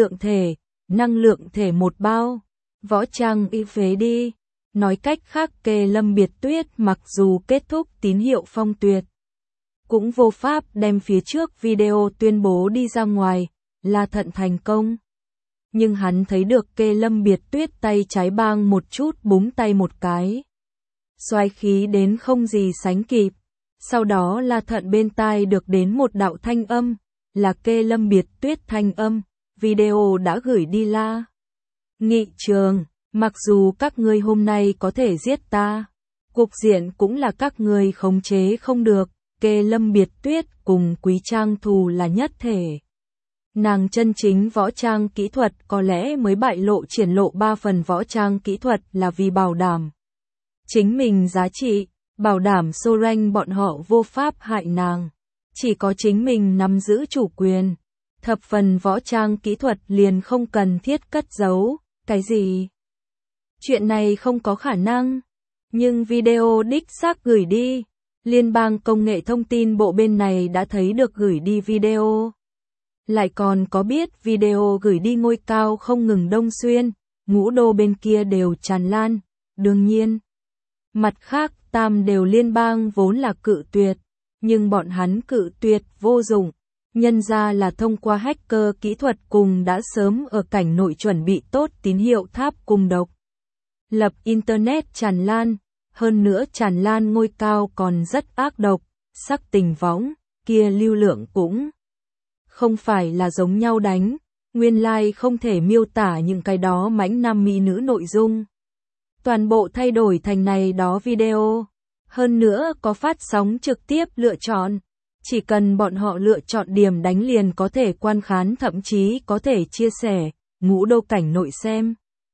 lượng thể một bao, võ trang y phế đi. Nói cách khác Kê Lâm Biệt Tuyết mặc dù kết thúc tín hiệu phong tuyệt, cũng vô pháp đem phía trước video tuyên bố đi ra ngoài, La Thận thành công. Nhưng hắn thấy được Kê Lâm Biệt Tuyết tay trái bang một chút búng tay một cái. Xoáy khí đến không gì sánh kịp. Sau đó La Thận bên tai được đến một đạo thanh âm, là Kê Lâm Biệt Tuyết thanh âm. Video đã gửi đi La Nghị Trường, mặc dù các ngươi hôm nay có thể giết ta, cục diện cũng là các ngươi khống chế không được. Kê Lâm Biệt Tuyết cùng Quý Trang Thù là nhất thể. Nàng chân chính võ trang kỹ thuật có lẽ mới bại lộ triển lộ 3 phần võ trang kỹ thuật là vì bảo đảm chính mình giá trị, bảo đảm Soren bọn họ vô pháp hại nàng. Chỉ có chính mình nắm giữ chủ quyền. Thập phần võ trang kỹ thuật liền không cần thiết cất giấu, cái gì? Chuyện này không có khả năng. Nhưng video đích xác gửi đi. Liên bang công nghệ thông tin bộ bên này đã thấy được gửi đi video. Lại còn có biết video gửi đi ngôi cao không ngừng Đông Xuyên, Ngũ Đô bên kia đều tràn lan. Đương nhiên, mặt khác tam đều liên bang vốn là cự tuyệt, nhưng bọn hắn cự tuyệt vô dụng. Nhân ra là thông qua hacker kỹ thuật cùng đã sớm ở cảnh nội chuẩn bị tốt tín hiệu tháp cùng độc lập Internet tràn lan, hơn nữa tràn lan ngôi cao còn rất ác độc, sắc tình võng, kia lưu lượng cũng không phải là giống nhau đánh, nguyên lai không thể miêu tả những cái đó mãnh nam mỹ nữ nội dung. Toàn bộ thay đổi thành này đó video, hơn nữa có phát sóng trực tiếp lựa chọn. Chỉ cần bọn họ lựa chọn điểm đánh liền có thể quan khán, thậm chí có thể chia sẻ, Ngũ Đô cảnh nội xem.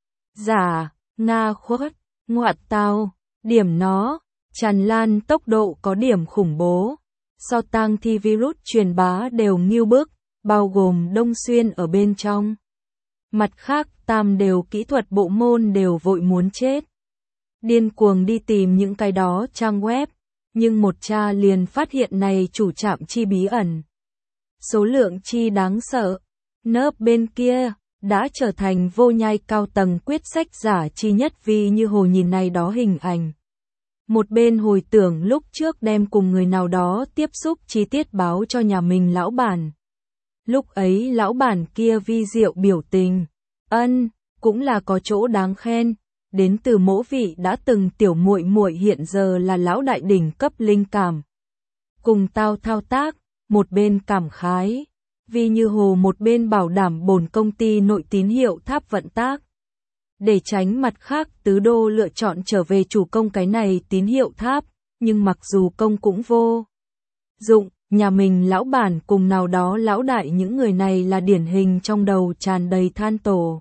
Giả, Nga khuất, ngoại tao, điểm nó, tràn lan tốc độ có điểm khủng bố. So tang thi virus truyền bá đều nghiêu bức, bao gồm Đông Xuyên ở bên trong. Mặt khác tam đều kỹ thuật bộ môn đều vội muốn chết. Điên cuồng đi tìm những cái đó trang web. Nhưng một tra liền phát hiện này chủ trạm chi bí ẩn. Số lượng chi đáng sợ. Nớp bên kia, đã trở thành vô nhai cao tầng quyết sách giả chi nhất vì như hồ nhìn này đó hình ảnh. Một bên hồi tưởng lúc trước đem cùng người nào đó tiếp xúc chi tiết báo cho nhà mình lão bản. Lúc ấy lão bản kia vi diệu biểu tình. cũng là có chỗ đáng khen, đến từ mỗ vị đã từng tiểu muội muội hiện giờ là lão đại đỉnh cấp linh cảm. Cùng tao thao tác, một bên cảm khái, vì như hồ một bên bảo đảm bổn công ty nội tín hiệu tháp vận tác. Để tránh mặt khác tứ đô lựa chọn trở về chủ công cái này tín hiệu tháp, nhưng mặc dù công cũng vô dụng, nhà mình lão bản cùng nào đó lão đại những người này là điển hình trong đầu tràn đầy than tổ.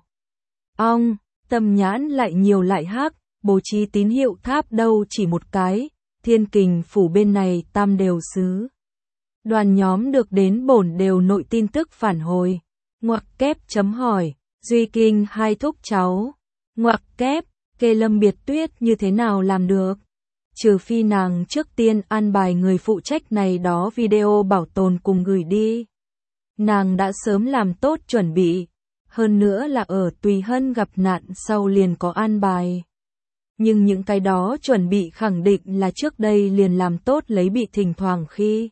Ong, tâm nhãn lại nhiều lại hắc, bố trí tín hiệu tháp đâu chỉ một cái, Thiên Kình phủ bên này tam đều xứ. Đoàn nhóm được đến bổn đều nội tin tức phản hồi. Ngoặc kép chấm hỏi, Duy Kinh hai thúc cháu. Ngoặc kép, Kê Lâm Biệt Tuyết như thế nào làm được? Trừ phi nàng trước tiên an bài người phụ trách này đó video bảo tồn cùng gửi đi. Nàng đã sớm làm tốt chuẩn bị, hơn nữa là ở Tùy Hân gặp nạn sau liền có an bài. Nhưng những cái đó chuẩn bị khẳng định là trước đây liền làm tốt lấy bị thỉnh thoảng khi.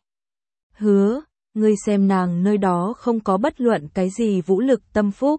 Hứa, ngươi xem nàng nơi đó không có bất luận cái gì vũ lực tâm phúc.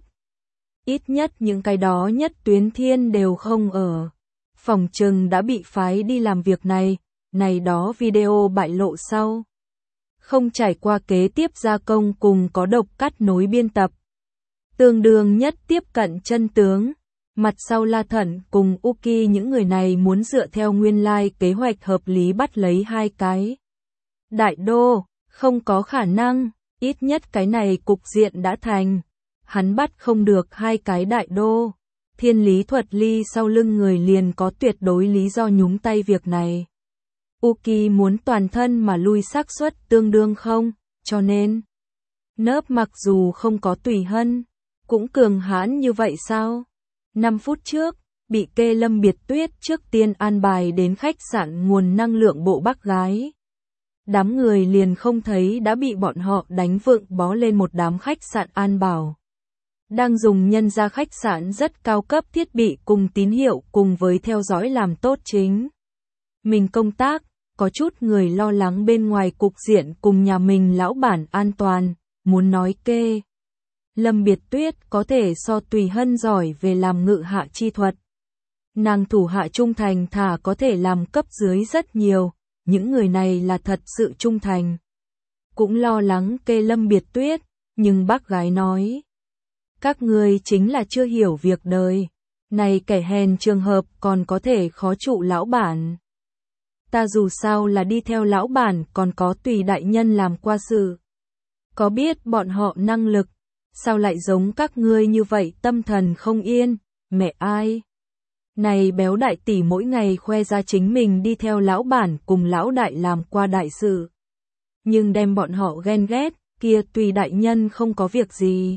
Ít nhất những cái đó nhất tuyến thiên đều không ở. Phòng trừng đã bị phái đi làm việc này đó video bại lộ sau. Không trải qua kế tiếp gia công cùng có độc cắt nối biên tập. Tương đương nhất tiếp cận chân tướng. Mặt sau La Thận cùng Uki những người này muốn dựa theo nguyên lai kế hoạch hợp lý bắt lấy hai cái. Đại đô, không có khả năng, ít nhất cái này cục diện đã thành. Hắn bắt không được hai cái đại đô. Thiên Lý Thuật Ly sau lưng người liền có tuyệt đối lý do nhúng tay việc này. Uki muốn toàn thân mà lui xác suất tương đương không, cho nên nớp mặc dù không có Tùy Hân, cũng cường hãn như vậy sao? 5 phút trước, bị Kê Lâm Biệt Tuyết trước tiên an bài đến khách sạn nguồn năng lượng bộ bác gái. Đám người liền không thấy đã bị bọn họ đánh vựng bó lên một đám khách sạn an bảo. Đang dùng nhân ra khách sạn rất cao cấp thiết bị cùng tín hiệu cùng với theo dõi làm tốt chính. Mình công tác, có chút người lo lắng bên ngoài cục diện cùng nhà mình lão bản an toàn, muốn nói Kê Lâm Biệt Tuyết có thể so Tùy Hân giỏi về làm ngự hạ chi thuật. Nàng thủ hạ trung thành thả có thể làm cấp dưới rất nhiều, những người này là thật sự trung thành. Cũng lo lắng Kê Lâm Biệt Tuyết, nhưng bác gái nói. Các ngươi chính là chưa hiểu việc đời, này kẻ hèn trường hợp còn có thể khó trụ lão bản. Ta dù sao là đi theo lão bản còn có Tùy đại nhân làm qua sự. Có biết bọn họ năng lực, sao lại giống các ngươi như vậy tâm thần không yên, mẹ ai? Này béo đại tỷ mỗi ngày khoe ra chính mình đi theo lão bản cùng lão đại làm qua đại sự. Nhưng đem bọn họ ghen ghét, kia Tùy đại nhân không có việc gì.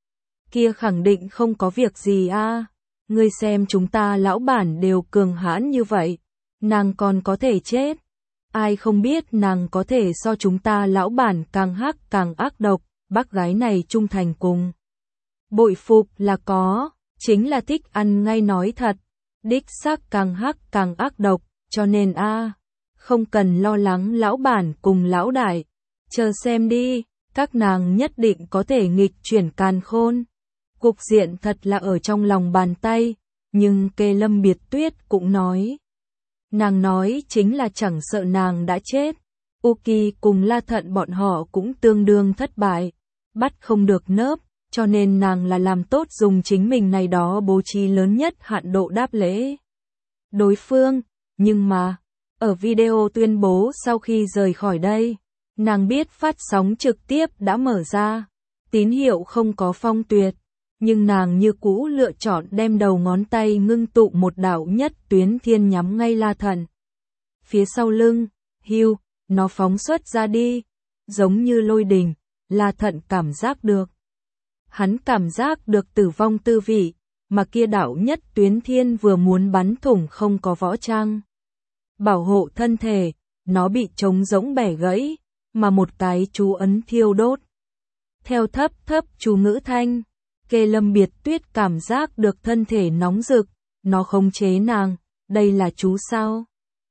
Kia khẳng định không có việc gì a. Ngươi xem chúng ta lão bản đều cường hãn như vậy, nàng còn có thể chết. Ai không biết nàng có thể so chúng ta lão bản càng hắc càng ác độc, bác gái này trung thành cùng. Bội phục là có, chính là thích ăn ngay nói thật, đích xác càng hắc càng ác độc, cho nên không cần lo lắng lão bản cùng lão đại, chờ xem đi, các nàng nhất định có thể nghịch chuyển càn khôn. Cục diện thật là ở trong lòng bàn tay, nhưng Kê Lâm Biệt Tuyết cũng nói. Nàng nói chính là chẳng sợ nàng đã chết. Uki cùng La Thận bọn họ cũng tương đương thất bại, bắt không được nớp, cho nên nàng là làm tốt dùng chính mình này đó bố trí lớn nhất hạn độ đáp lễ. Đối phương, nhưng mà, ở video tuyên bố sau khi rời khỏi đây, nàng biết phát sóng trực tiếp đã mở ra, tín hiệu không có phong tuyệt. Nhưng nàng như cũ lựa chọn đem đầu ngón tay ngưng tụ một đạo nhất tuyến thiên nhắm ngay La Thận. Phía sau lưng, hưu, nó phóng xuất ra đi, giống như lôi đình, La Thận cảm giác được. Hắn cảm giác được tử vong tư vị, mà kia đạo nhất tuyến thiên vừa muốn bắn thủng không có võ trang. Bảo hộ thân thể, nó bị trống rỗng bẻ gãy, mà một cái chú ấn thiêu đốt. Theo thấp thấp chú ngữ thanh. Kê Lâm Biệt Tuyết cảm giác được thân thể nóng rực, nó khống chế nàng, đây là chú sao?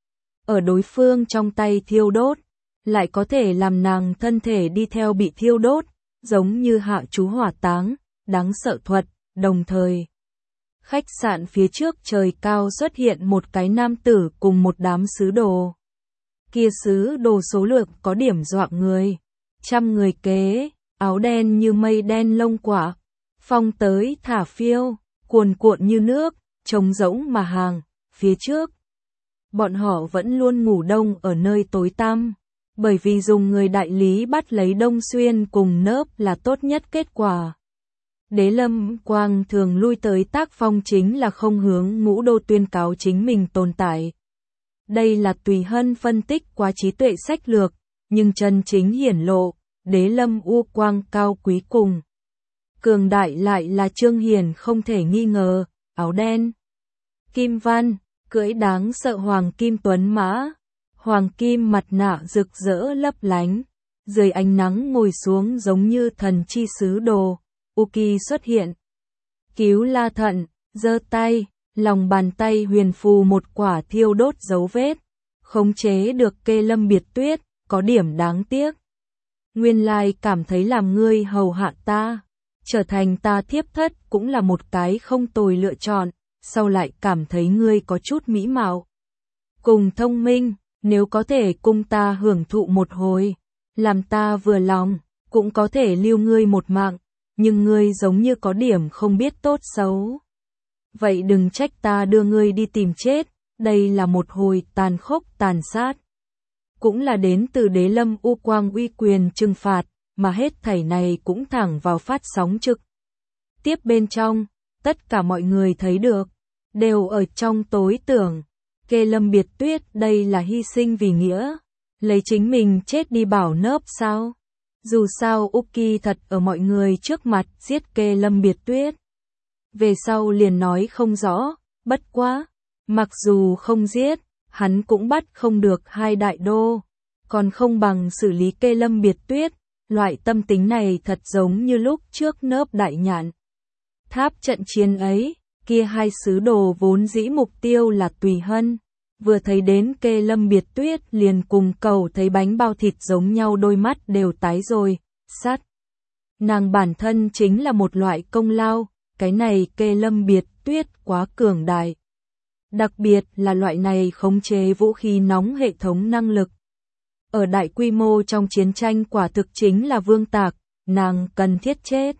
Ở đối phương trong tay thiêu đốt, lại có thể làm nàng thân thể đi theo bị thiêu đốt, giống như hạ chú hỏa táng, đáng sợ thuật, đồng thời. Khách sạn phía trước trời cao xuất hiện một cái nam tử cùng một đám sứ đồ. Kia sứ đồ số lượng có điểm dọa người. 100 người kế, áo đen như mây đen lông quả, phong tới thả phiêu, cuồn cuộn như nước, trống rỗng mà hàng, phía trước. Bọn họ vẫn luôn ngủ đông ở nơi tối tăm, bởi vì dùng người đại lý bắt lấy Đông Xuyên cùng nớp là tốt nhất kết quả. Đế Lâm Quang thường lui tới tác phong chính là không hướng Ngũ Đô tuyên cáo chính mình tồn tại. Đây là Tùy Hân phân tích quá trí tuệ sách lược, nhưng chân chính hiển lộ, Đế Lâm U Quang cao quý cùng. Cường đại lại là Trương Hiền không thể nghi ngờ, áo đen. Kim Văn, cưỡi đáng sợ hoàng kim tuấn mã, hoàng kim mặt nạ rực rỡ lấp lánh, dưới ánh nắng ngồi xuống giống như thần chi sứ đồ. Uki xuất hiện. Cứu La Thận, giơ tay, lòng bàn tay huyền phù một quả thiêu đốt dấu vết, khống chế được Kê Lâm Biệt Tuyết, có điểm đáng tiếc. Nguyên lai cảm thấy làm ngươi hầu hạ ta, trở thành ta thiếp thất cũng là một cái không tồi lựa chọn, sau lại cảm thấy ngươi có chút mỹ mạo. Cùng thông minh, nếu có thể cùng ta hưởng thụ một hồi, làm ta vừa lòng, cũng có thể lưu ngươi một mạng. Nhưng ngươi giống như có điểm không biết tốt xấu. Vậy đừng trách ta đưa ngươi đi tìm chết, đây là một hồi tàn khốc tàn sát. Cũng là đến từ Đế Lâm U Quang uy quyền trừng phạt, mà hết thảy này cũng thẳng vào phát sóng trực tiếp bên trong, tất cả mọi người thấy được, đều ở trong tối tưởng. Kê Lâm Biệt Tuyết đây là hy sinh vì nghĩa, lấy chính mình chết đi bảo nớp sao? Dù sao Uki thật ở mọi người trước mặt giết Kê Lâm Biệt Tuyết. Về sau liền nói không rõ, bất quá, mặc dù không giết, hắn cũng bắt không được hai đại đô, còn không bằng xử lý Kê Lâm Biệt Tuyết, loại tâm tính này thật giống như lúc trước nớp đại nhạn. Tháp trận chiến ấy, kia hai sứ đồ vốn dĩ mục tiêu là Tùy Hân. Vừa thấy đến Kê Lâm Biệt Tuyết liền cùng cầu thấy bánh bao thịt giống nhau đôi mắt đều tái rồi, sát. Nàng bản thân chính là một loại công lao, cái này Kê Lâm Biệt Tuyết quá cường đại. Đặc biệt là loại này khống chế vũ khí nóng hệ thống năng lực. Ở đại quy mô trong chiến tranh quả thực chính là vương tạc, nàng cần thiết chết.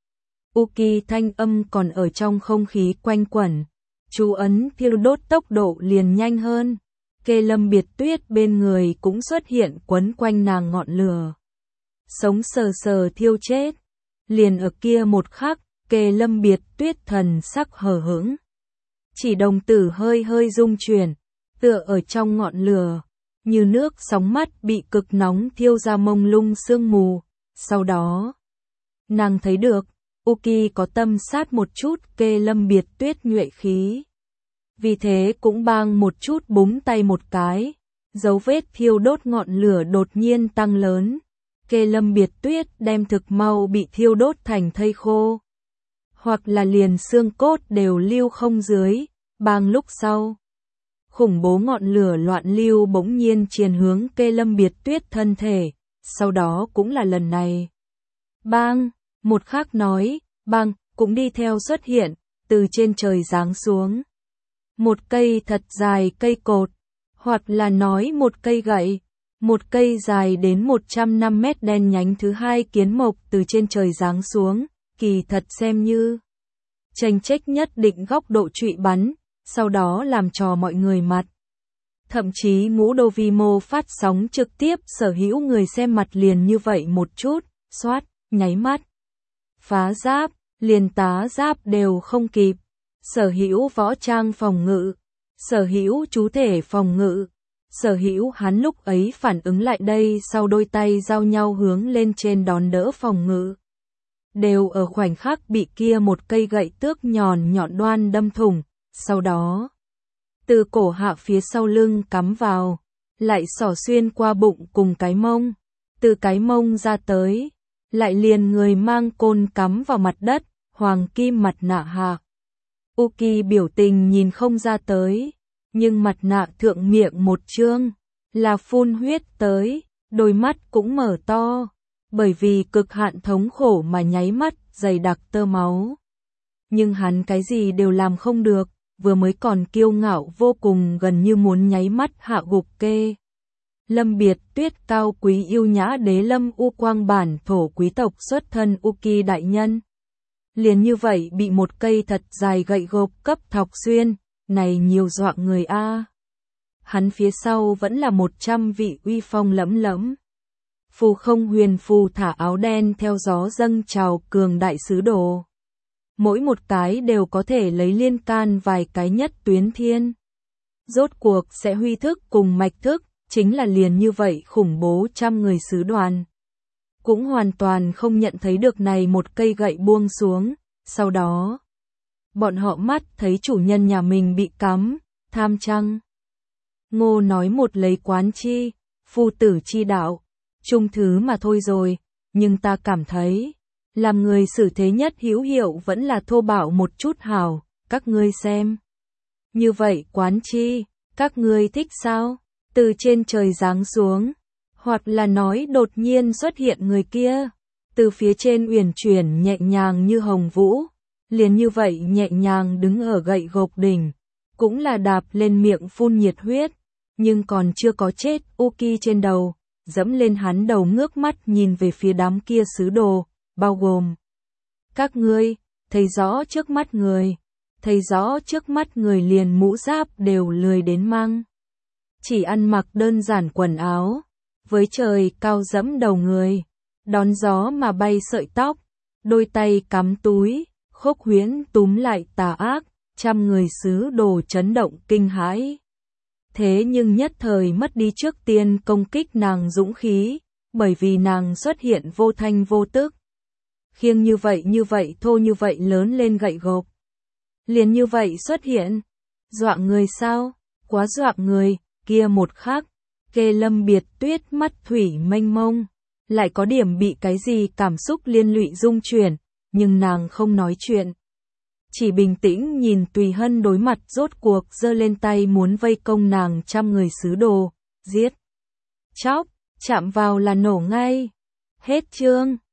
Uki thanh âm còn ở trong không khí quanh quẩn. Chú ấn thiêu đốt tốc độ liền nhanh hơn. Kê Lâm Biệt Tuyết bên người cũng xuất hiện quấn quanh nàng ngọn lửa. Sống sờ sờ thiêu chết. Liền ở kia một khắc, Kê Lâm Biệt Tuyết thần sắc hờ hững. Chỉ đồng tử hơi hơi rung chuyển, tựa ở trong ngọn lửa, như nước sóng mắt bị cực nóng thiêu ra mông lung sương mù. Sau đó, nàng thấy được, Uki có tâm sát một chút Kê Lâm Biệt Tuyết nhuệ khí. Vì thế cũng bang một chút búng tay một cái, dấu vết thiêu đốt ngọn lửa đột nhiên tăng lớn. Kê Lâm Biệt Tuyết đem thực mau bị thiêu đốt thành thây khô. Hoặc là liền xương cốt đều lưu không dưới, bang lúc sau. Khủng bố ngọn lửa loạn lưu bỗng nhiên triền hướng Kê Lâm Biệt Tuyết thân thể, sau đó cũng là lần này. Bang! Một khác nói, bang, cũng đi theo xuất hiện, từ trên trời giáng xuống. Một cây thật dài cây cột, hoặc là nói một cây gậy, một cây dài đến 105 mét đen nhánh thứ hai kiến mộc từ trên trời giáng xuống, kỳ thật xem như tranh trách nhất định góc độ trụy bắn, sau đó làm trò mọi người mặt. Thậm chí Ngũ Đô vi mô phát sóng trực tiếp sở hữu người xem mặt liền như vậy một chút, xoát, nháy mắt. Phá giáp, liền tá giáp đều không kịp. Sở hữu võ trang phòng ngự, sở hữu chú thể phòng ngự, sở hữu hắn lúc ấy phản ứng lại đây sau đôi tay giao nhau hướng lên trên đón đỡ phòng ngự. Đều ở khoảnh khắc bị kia một cây gậy tước nhọn đoan đâm thủng, sau đó từ cổ hạ phía sau lưng cắm vào, lại xỏ xuyên qua bụng cùng cái mông, từ cái mông ra tới, lại liền người mang côn cắm vào mặt đất, hoàng kim mặt nạ hạ. Uki biểu tình nhìn không ra tới, nhưng mặt nạ thượng miệng một trương, là phun huyết tới, đôi mắt cũng mở to, bởi vì cực hạn thống khổ mà nháy mắt dày đặc tơ máu. Nhưng hắn cái gì đều làm không được, vừa mới còn kiêu ngạo vô cùng gần như muốn nháy mắt hạ gục Kê. Lâm Biệt Tuyết cao quý yêu nhã đế lâm U Quang bản thổ quý tộc xuất thân Uki đại nhân. Liền như vậy bị một cây thật dài gậy gộc cấp thọc xuyên, này nhiều dọa người a. Hắn phía sau vẫn là 100 vị uy phong lẫm lẫm. Phù Không Huyền phù thả áo đen theo gió dâng trào cường đại sứ đồ. Mỗi một cái đều có thể lấy liên can vài cái nhất tuyến thiên. Rốt cuộc sẽ huy thức cùng mạch thức, chính là liền như vậy khủng bố trăm người sứ đoàn. Cũng hoàn toàn không nhận thấy được này một cây gậy buông xuống, sau đó bọn họ mắt thấy chủ nhân nhà mình bị cắm, tham chăng. Ngô nói một lấy quán chi, phu tử chi đạo, chung thứ mà thôi rồi, nhưng ta cảm thấy, làm người xử thế nhất hữu hiệu vẫn là thô bạo một chút hảo, các ngươi xem. Như vậy quán chi, các ngươi thích sao? Từ trên trời giáng xuống, hoặc là nói đột nhiên xuất hiện người kia, từ phía trên uyển chuyển nhẹ nhàng như hồng vũ, liền như vậy nhẹ nhàng đứng ở gậy gộc đỉnh, cũng là đạp lên miệng phun nhiệt huyết, nhưng còn chưa có chết Uki trên đầu, dẫm lên hắn đầu ngước mắt nhìn về phía đám kia sứ đồ, bao gồm các ngươi, thấy rõ trước mắt người, thấy rõ trước mắt người liền mũ giáp đều lười đến mang. Chỉ ăn mặc đơn giản quần áo, với trời cao dẫm đầu người, đón gió mà bay sợi tóc, đôi tay cắm túi, khốc huyễn túm lại tà ác, trăm người sứ đồ chấn động kinh hãi. Thế nhưng nhất thời mất đi trước tiên công kích nàng dũng khí, bởi vì nàng xuất hiện vô thanh vô tức. Khiêng như vậy thô như vậy lớn lên gậy gộc. Liền như vậy xuất hiện. Dọa người sao? Quá dọa người, kia một khắc. Kê Lâm Biệt Tuyết mắt thủy mênh mông. Lại có điểm bị cái gì cảm xúc liên lụy dung chuyển, nhưng nàng không nói chuyện. Chỉ bình tĩnh nhìn Tùy Hân đối mặt rốt cuộc giơ lên tay muốn vây công nàng trăm người sứ đồ, giết. Chóc, chạm vào là nổ ngay. Hết chương.